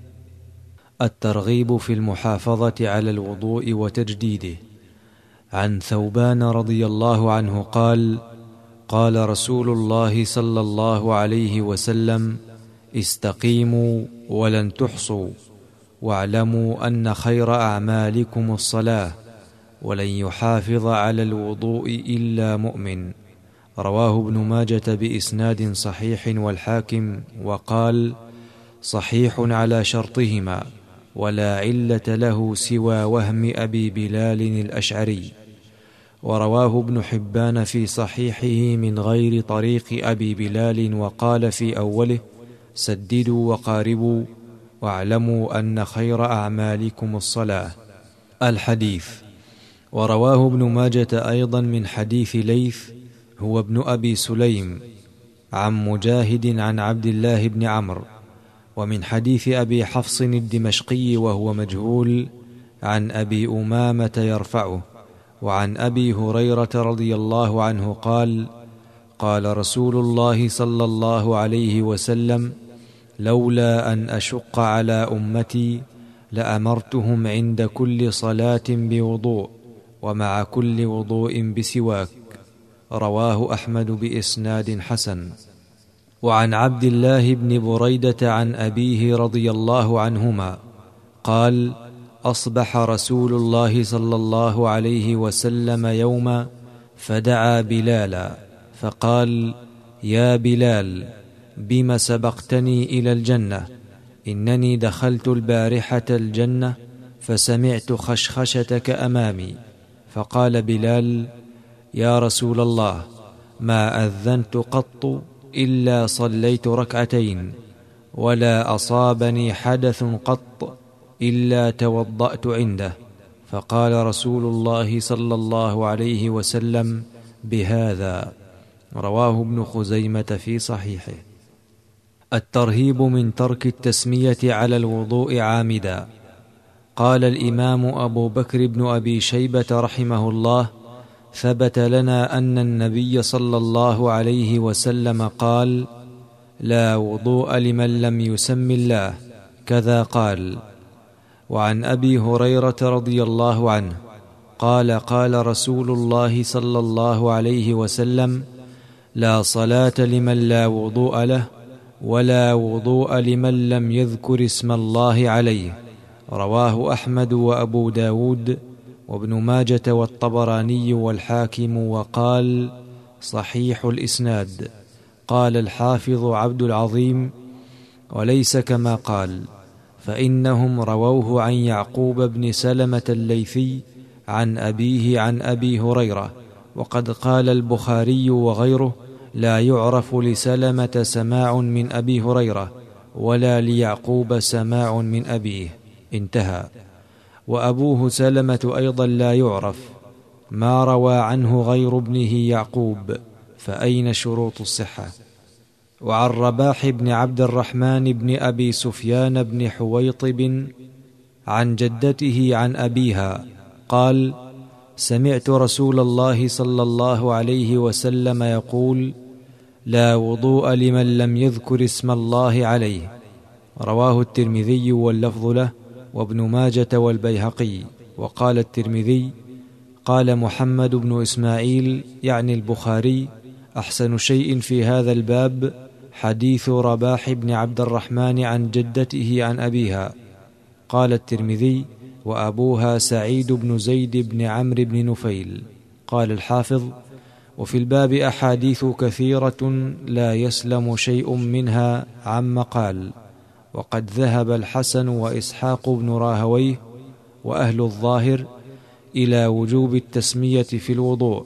[SPEAKER 1] الترغيب في المحافظة على الوضوء وتجديده. عن ثوبان رضي الله عنه قال: قال رسول الله صلى الله عليه وسلم: استقيموا ولن تحصوا، واعلموا أن خير أعمالكم الصلاة، ولن يحافظ على الوضوء إلا مؤمن. رواه ابن ماجة بإسناد صحيح والحاكم، وقال: صحيح على شرطهما، ولا علة له سوى وهم أبي بلال الأشعري. ورواه ابن حبان في صحيحه من غير طريق أبي بلال، وقال في أوله: سددوا وقاربوا، واعلموا أن خير أعمالكم الصلاة. الحديث. ورواه ابن ماجة أيضا من حديث ليث هو ابن أبي سليم عن مجاهد عن عبد الله بن عمرو، ومن حديث أبي حفص الدمشقي وهو مجهول عن أبي أمامة يرفعه. وعن أبي هريرة رضي الله عنه قال: قال رسول الله صلى الله عليه وسلم: لولا أن أشق على أمتي لأمرتهم عند كل صلاة بوضوء، ومع كل وضوء بسواك. رواه أحمد بإسناد حسن. وعن عبد الله بن بريدة عن أبيه رضي الله عنهما قال: أصبح رسول الله صلى الله عليه وسلم يوما فدعا بلالا فقال: يا بلال، بم سبقتني إلى الجنة؟ إنني دخلت البارحة الجنة فسمعت خشخشتك أمامي، فقال بلال: يا رسول الله، ما أذنت قط إلا صليت ركعتين، ولا أصابني حدث قط إلا توضأت عنده. فقال رسول الله صلى الله عليه وسلم بهذا. رواه ابن خزيمة في صحيحه. الترهيب من ترك التسمية على الوضوء عامدا. قال الإمام أبو بكر بن أبي شيبة رحمه الله: ثبت لنا أن النبي صلى الله عليه وسلم قال: لا وضوء لمن لم يسم الله، كذا قال. وعن أبي هريرة رضي الله عنه قال: قال رسول الله صلى الله عليه وسلم: لا صلاة لمن لا وضوء له، ولا وضوء لمن لم يذكر اسم الله عليه. رواه أحمد وأبو داود وابن ماجة والطبراني والحاكم، وقال: صحيح الإسناد. قال الحافظ عبد العظيم: وليس كما قال، فإنهم رووه عن يعقوب بن سلمة الليثي عن أبيه عن أبي هريرة، وقد قال البخاري وغيره: لا يعرف لسلمة سماع من أبي هريرة، ولا ليعقوب سماع من أبيه. انتهى. وأبوه سلمة أيضا لا يعرف، ما روى عنه غير ابنه يعقوب، فأين شروط الصحة؟ وعن رباح بن عبد الرحمن بن أبي سفيان بن حويطب عن جدته عن أبيها قال: سمعت رسول الله صلى الله عليه وسلم يقول: لا وضوء لمن لم يذكر اسم الله عليه. رواه الترمذي واللفظ له، وابن ماجة والبيهقي. وقال الترمذي: قال محمد بن إسماعيل يعني البخاري: أحسن شيء في هذا الباب حديث رباح بن عبد الرحمن عن جدته عن أبيها. قال الترمذي: وأبوها سعيد بن زيد بن عمرو بن نفيل. قال الحافظ: وفي الباب أحاديث كثيرة لا يسلم شيء منها عن مقال. وقد ذهب الحسن وإسحاق بن راهويه وأهل الظاهر إلى وجوب التسمية في الوضوء،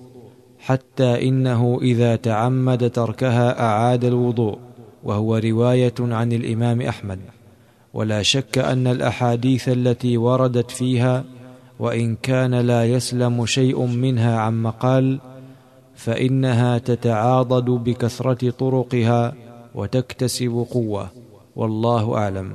[SPEAKER 1] حتى إنه إذا تعمد تركها أعاد الوضوء، وهو رواية عن الإمام أحمد. ولا شك أن الأحاديث التي وردت فيها، وإن كان لا يسلم شيء منها عن مقال، فإنها تتعاضد بكثرة طرقها وتكتسب قوة، والله أعلم.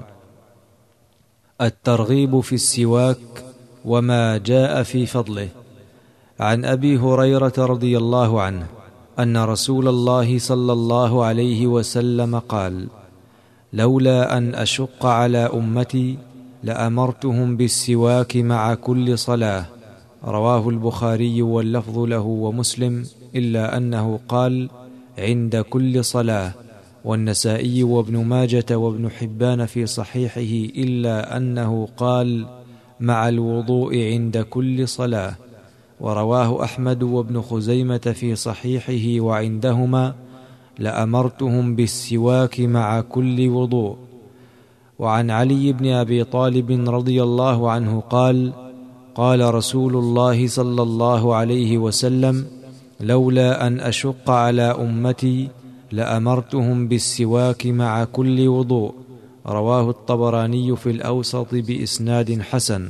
[SPEAKER 1] الترغيب في السواك وما جاء في فضله. عن أبي هريرة رضي الله عنه أن رسول الله صلى الله عليه وسلم قال: لولا أن أشق على أمتي لأمرتهم بالسواك مع كل صلاة. رواه البخاري واللفظ له ومسلم، إلا أنه قال: عند كل صلاة، والنسائي وابن ماجة وابن حبان في صحيحه، إلا أنه قال: مع الوضوء عند كل صلاة. ورواه أحمد وابن خزيمة في صحيحه وعندهما: لأمرتهم بالسواك مع كل وضوء. وعن علي بن أبي طالب رضي الله عنه قال: قال رسول الله صلى الله عليه وسلم: لولا أن أشق على أمتي لأمرتهم بالسواك مع كل وضوء. رواه الطبراني في الأوسط بإسناد حسن.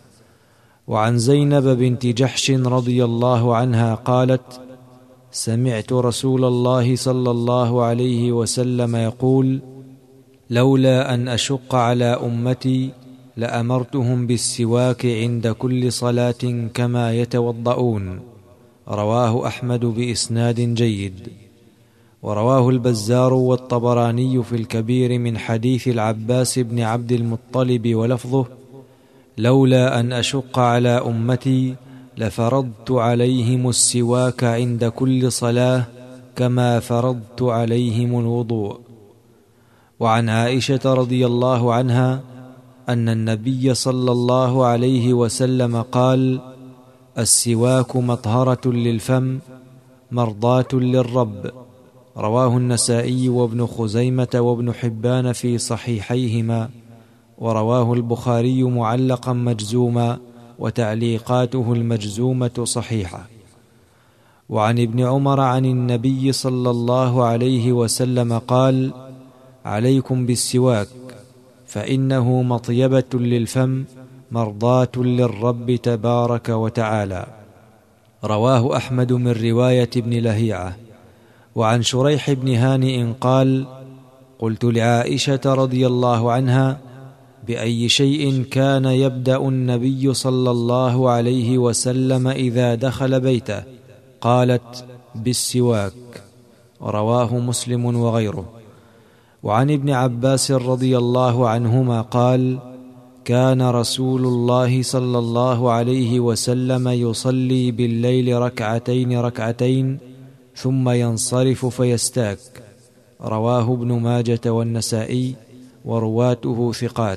[SPEAKER 1] وعن زينب بنت جحش رضي الله عنها قالت: سمعت رسول الله صلى الله عليه وسلم يقول: لولا أن أشق على أمتي لأمرتهم بالسواك عند كل صلاة كما يتوضؤون. رواه أحمد بإسناد جيد. ورواه البزار والطبراني في الكبير من حديث العباس بن عبد المطلب ولفظه: لولا أن أشق على أمتي لفرضت عليهم السواك عند كل صلاة كما فرضت عليهم الوضوء. وعن عائشة رضي الله عنها أن النبي صلى الله عليه وسلم قال: السواك مطهرة للفم مرضاة للرب. رواه النسائي وابن خزيمة وابن حبان في صحيحيهما، ورواه البخاري معلقا مجزوما، وتعليقاته المجزومة صحيحة. وعن ابن عمر عن النبي صلى الله عليه وسلم قال: عليكم بالسواك، فإنه مطيبة للفم مرضاة للرب تبارك وتعالى. رواه أحمد من رواية ابن لهيعة. وعن شريح بن هانئ قال: قلت لعائشة رضي الله عنها: بأي شيء كان يبدأ النبي صلى الله عليه وسلم إذا دخل بيته؟ قالت: بالسواك. رواه مسلم وغيره. وعن ابن عباس رضي الله عنهما قال: كان رسول الله صلى الله عليه وسلم يصلي بالليل ركعتين ثم ينصرف فيستاك. رواه ابن ماجة والنسائي، ورواته ثقات.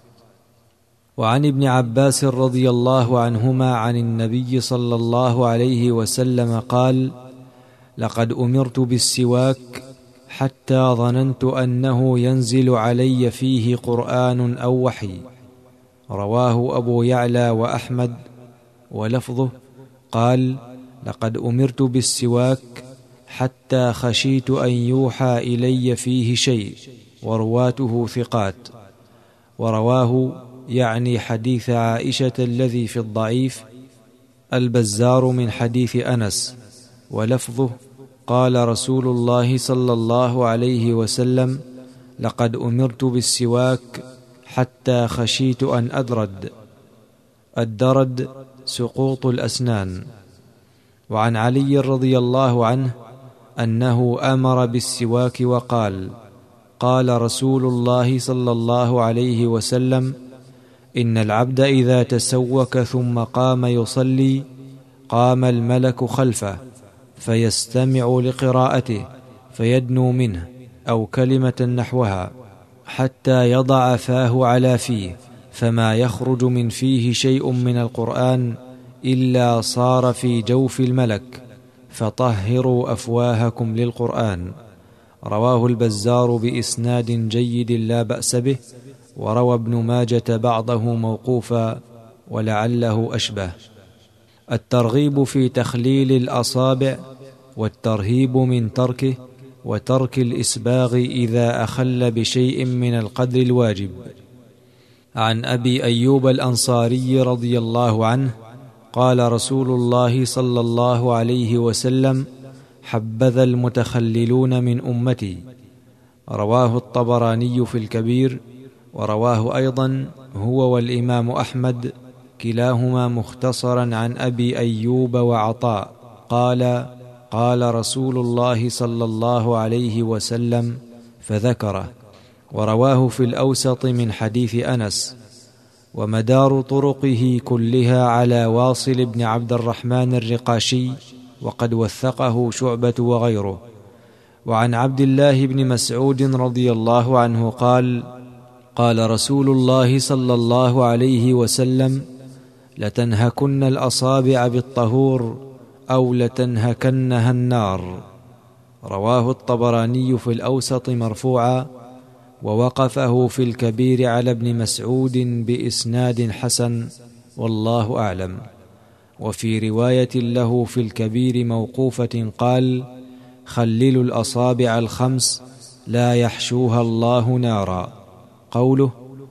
[SPEAKER 1] وعن ابن عباس رضي الله عنهما عن النبي صلى الله عليه وسلم قال: لقد أمرت بالسواك حتى ظننت أنه ينزل علي فيه قرآن أو وحي. رواه أبو يعلى وأحمد، ولفظه قال: لقد أمرت بالسواك حتى خشيت أن يوحى إلي فيه شيء. ورواته ثقات. ورواه يعني حديث عائشة الذي في الضعيف البزار من حديث أنس، ولفظه قال رسول الله صلى الله عليه وسلم: لقد أمرت بالسواك حتى خشيت أن أدرد. الدرد سقوط الأسنان. وعن علي رضي الله عنه أنه أمر بالسواك وقال: قال رسول الله صلى الله عليه وسلم: إن العبد إذا تسوك ثم قام يصلي قام الملك خلفه فيستمع لقراءته فيدنو منه أو كلمة نحوها حتى يضع فاه على فيه، فما يخرج من فيه شيء من القرآن إلا صار في جوف الملك، فطهروا أفواهكم للقرآن. رواه البزار بإسناد جيد لا بأس به. وروى ابن ماجة بعضه موقوفا ولعله أشبه. الترغيب في تخليل الأصابع، والترهيب من تركه، وترك الإسباغ إذا أخل بشيء من القدر الواجب. عن أبي أيوب الأنصاري رضي الله عنه قال رسول الله صلى الله عليه وسلم: حبذا المتخللون من أمتي. رواه الطبراني في الكبير، ورواه أيضا هو والإمام أحمد كلاهما مختصرا عن أبي أيوب وعطاء قال: قال رسول الله صلى الله عليه وسلم، فذكره. ورواه في الأوسط من حديث أنس. ومدار طرقه كلها على واصل بن عبد الرحمن الرقاشي، وقد وثقه شعبة وغيره. وعن عبد الله بن مسعود رضي الله عنه قال: قال رسول الله صلى الله عليه وسلم: لتنهكن الأصابع بالطهور أو لتنهكنها النار. رواه الطبراني في الأوسط مرفوعا، ووقفه في الكبير على ابن مسعود بإسناد حسن، والله أعلم. وفي رواية له في الكبير موقوفة قال: خللوا الأصابع الخمس لا يحشوها الله نارا. قوله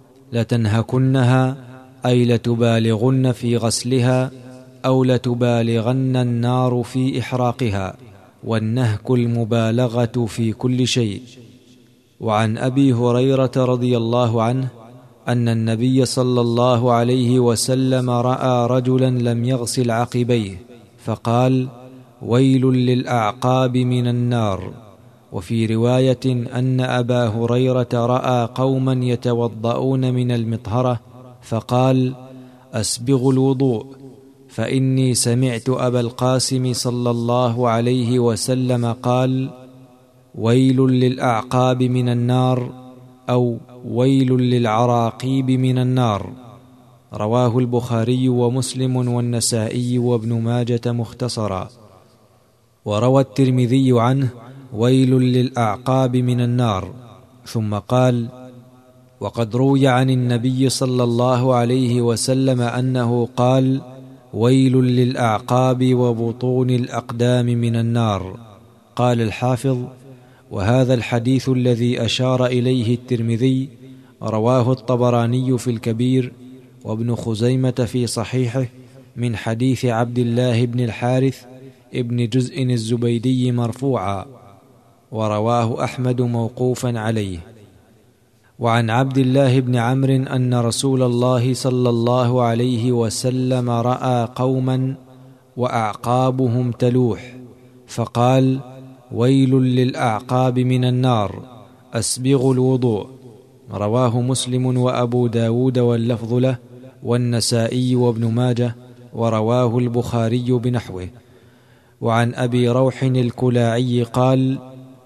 [SPEAKER 1] لتنهكنها أي لتبالغن في غسلها أو لتبالغن النار في إحراقها، والنهك المبالغة في كل شيء. وعن أبي هريرة رضي الله عنه أن النبي صلى الله عليه وسلم رأى رجلا لم يغسل عقبيه فقال: ويل للأعقاب من النار. وفي رواية أن أبا هريرة رأى قوما يتوضؤون من المطهرة فقال: أسبغوا الوضوء، فإني سمعت أبا القاسم صلى الله عليه وسلم قال: ويل للأعقاب من النار، أو ويل للعراقيب من النار. رواه البخاري ومسلم والنسائي وابن ماجة مختصرا. وروى الترمذي عنه: ويل للأعقاب من النار، ثم قال: وقد روي عن النبي صلى الله عليه وسلم أنه قال: ويل للأعقاب وبطون الأقدام من النار. قال الحافظ: وهذا الحديث الذي أشار إليه الترمذي رواه الطبراني في الكبير وابن خزيمة في صحيحه من حديث عبد الله بن الحارث ابن جزء الزبيدي مرفوعا، ورواه أحمد موقوفا عليه. وعن عبد الله بن عمرو أن رسول الله صلى الله عليه وسلم رأى قوما وأعقابهم تلوح فقال: ويل للأعقاب من النار، أسبغوا الوضوء. رواه مسلم وأبو داود واللفظ له، والنسائي وابن ماجه، ورواه البخاري بنحوه. وعن أبي روح الكلاعي قال: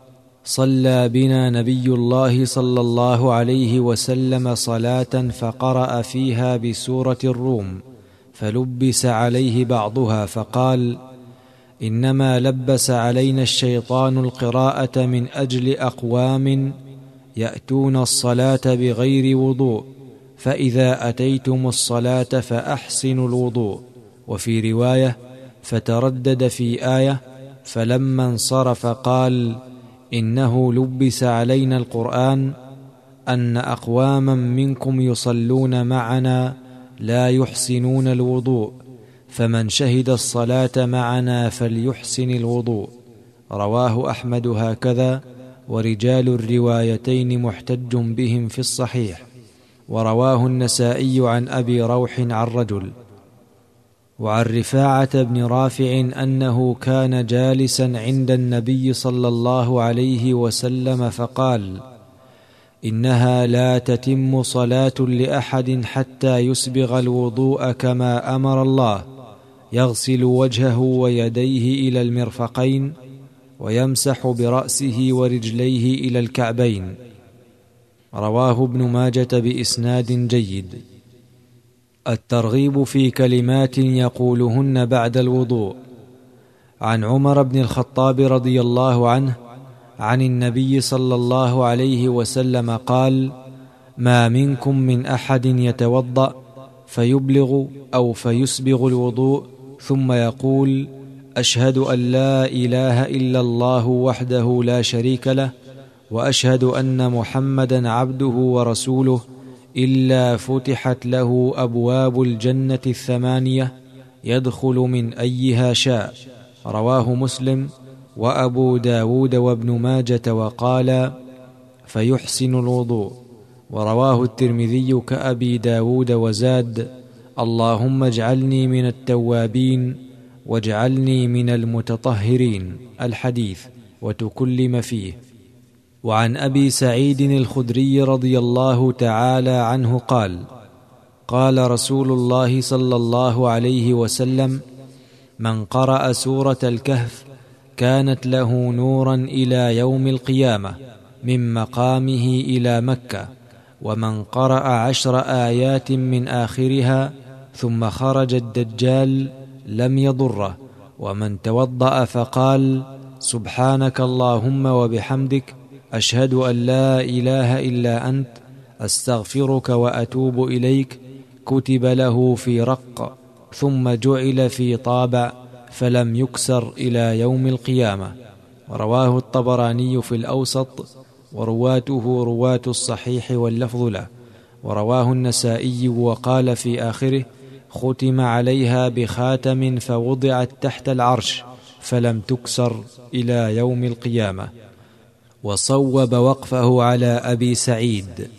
[SPEAKER 1] صلى بنا نبي الله صلى الله عليه وسلم صلاة فقرأ فيها بسورة الروم، فلبس عليه بعضها فقال: إنما لبس علينا الشيطان القراءة من أجل أقوام يأتون الصلاة بغير وضوء، فإذا أتيتم الصلاة فأحسنوا الوضوء. وفي رواية: فتردد في آية، فلما انصرف قال: إنه لبس علينا القرآن أن أقواما منكم يصلون معنا لا يحسنون الوضوء، فمن شهد الصلاة معنا فليحسن الوضوء. رواه أحمد هكذا، ورجال الروايتين محتج بهم في الصحيح. ورواه النسائي عن أبي روح عن رجل. وعن رفاعة بن رافع أنه كان جالسا عند النبي صلى الله عليه وسلم فقال: إنها لا تتم صلاة لأحد حتى يسبغ الوضوء كما أمر الله، يغسل وجهه ويديه إلى المرفقين، ويمسح برأسه ورجليه إلى الكعبين. رواه ابن ماجة بإسناد جيد. الترغيب في كلمات يقولهن بعد الوضوء. عن عمر بن الخطاب رضي الله عنه عن النبي صلى الله عليه وسلم قال: ما منكم من أحد يتوضأ فيبلغ أو فيسبغ الوضوء ثم يقول: أشهد أن لا إله إلا الله وحده لا شريك له، وأشهد أن محمدا عبده ورسوله، إلا فتحت له أبواب الجنة 8 يدخل من أيها شاء. رواه مسلم وأبو داود وابن ماجة، وقال: فيحسن الوضوء. ورواه الترمذي كأبي داود وزاد: اللهم اجعلني من التوابين واجعلني من المتطهرين. الحديث، وتكلم فيه. وعن أبي سعيد الخدري رضي الله تعالى عنه قال: قال رسول الله صلى الله عليه وسلم: من قرأ سورة الكهف كانت له نورا إلى يوم القيامة من مقامه إلى مكة، ومن قرأ 10 آيات من آخرها ثم خرج الدجال لم يضره، ومن توضأ فقال: سبحانك اللهم وبحمدك، أشهد أن لا إله إلا أنت، أستغفرك وأتوب إليك، كتب له في رق ثم جعل في طابع فلم يكسر إلى يوم القيامة. رواه الطبراني في الأوسط، ورواته رواة الصحيح واللفظ له. ورواه النسائي وقال في آخره: ختم عليها بخاتم فوضعت تحت العرش فلم تكسر إلى يوم القيامة. وصوب وقفه على أبي سعيد.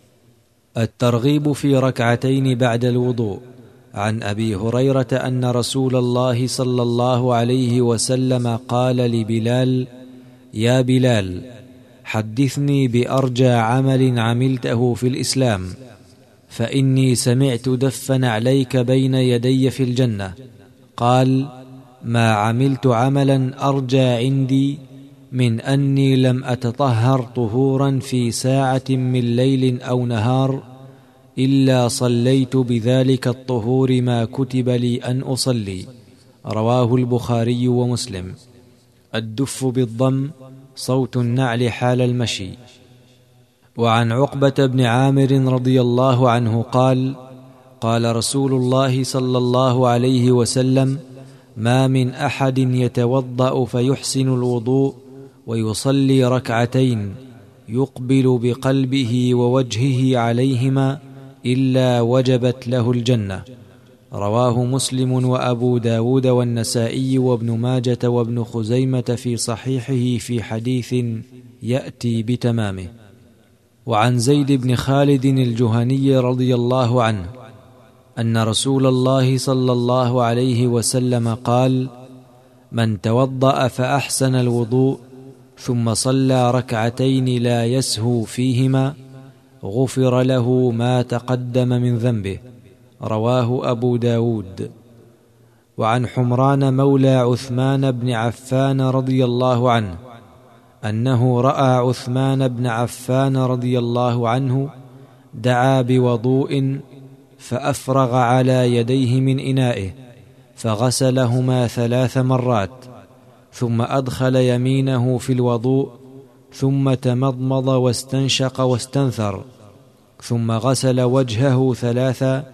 [SPEAKER 1] الترغيب في ركعتين بعد الوضوء. عن أبي هريرة أن رسول الله صلى الله عليه وسلم قال لبلال: يا بلال، حدثني بأرجى عمل عملته في الإسلام، فإني سمعت دفا عليك بين يدي في الجنة. قال: ما عملت عملا أرجى عندي من أني لم أتطهر طهورا في ساعة من ليل أو نهار إلا صليت بذلك الطهور ما كتب لي أن أصلي. رواه البخاري ومسلم. الدف بالضم صوت النعل حال المشي. وعن عقبة بن عامر رضي الله عنه قال: قال رسول الله صلى الله عليه وسلم: ما من أحد يتوضأ فيحسن الوضوء ويصلي ركعتين يقبل بقلبه ووجهه عليهما إلا وجبت له الجنة. رواه مسلم وأبو داود والنسائي وابن ماجة وابن خزيمة في صحيحه في حديث يأتي بتمامه. وعن زيد بن خالد الجهني رضي الله عنه أن رسول الله صلى الله عليه وسلم قال: من توضأ فأحسن الوضوء ثم صلى ركعتين لا يسهو فيهما غفر له ما تقدم من ذنبه. رواه أبو داود. وعن حمران مولى عثمان بن عفان رضي الله عنه أنه رأى عثمان بن عفان رضي الله عنه دعا بوضوء فأفرغ على يديه من إنائه فغسلهما 3 مرات، ثم أدخل يمينه في الوضوء، ثم تمضمض واستنشق واستنثر، ثم غسل وجهه 3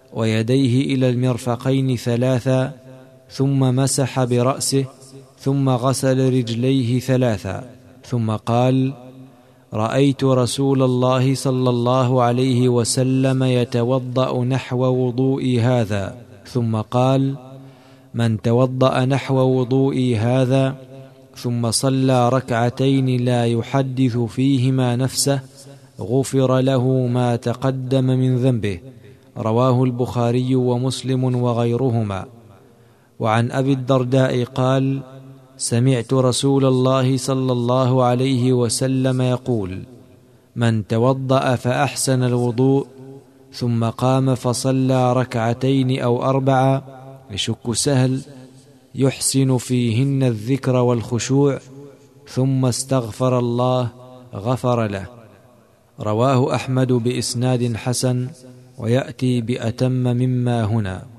[SPEAKER 1] ويديه إلى المرفقين 3، ثم مسح برأسه، ثم غسل رجليه 3، ثم قال: رأيت رسول الله صلى الله عليه وسلم يتوضأ نحو وضوئي هذا، ثم قال: من توضأ نحو وضوئي هذا ثم صلى ركعتين لا يحدث فيهما نفسه غفر له ما تقدم من ذنبه. رواه البخاري ومسلم وغيرهما. وعن أبي الدرداء قال: سمعت رسول الله صلى الله عليه وسلم يقول: من توضأ فأحسن الوضوء ثم قام فصلى ركعتين أو 4 يشك سهل يحسن فيهن الذكر والخشوع ثم استغفر الله غفر له. رواه أحمد بإسناد حسن، ويأتي بأتم مما هنا.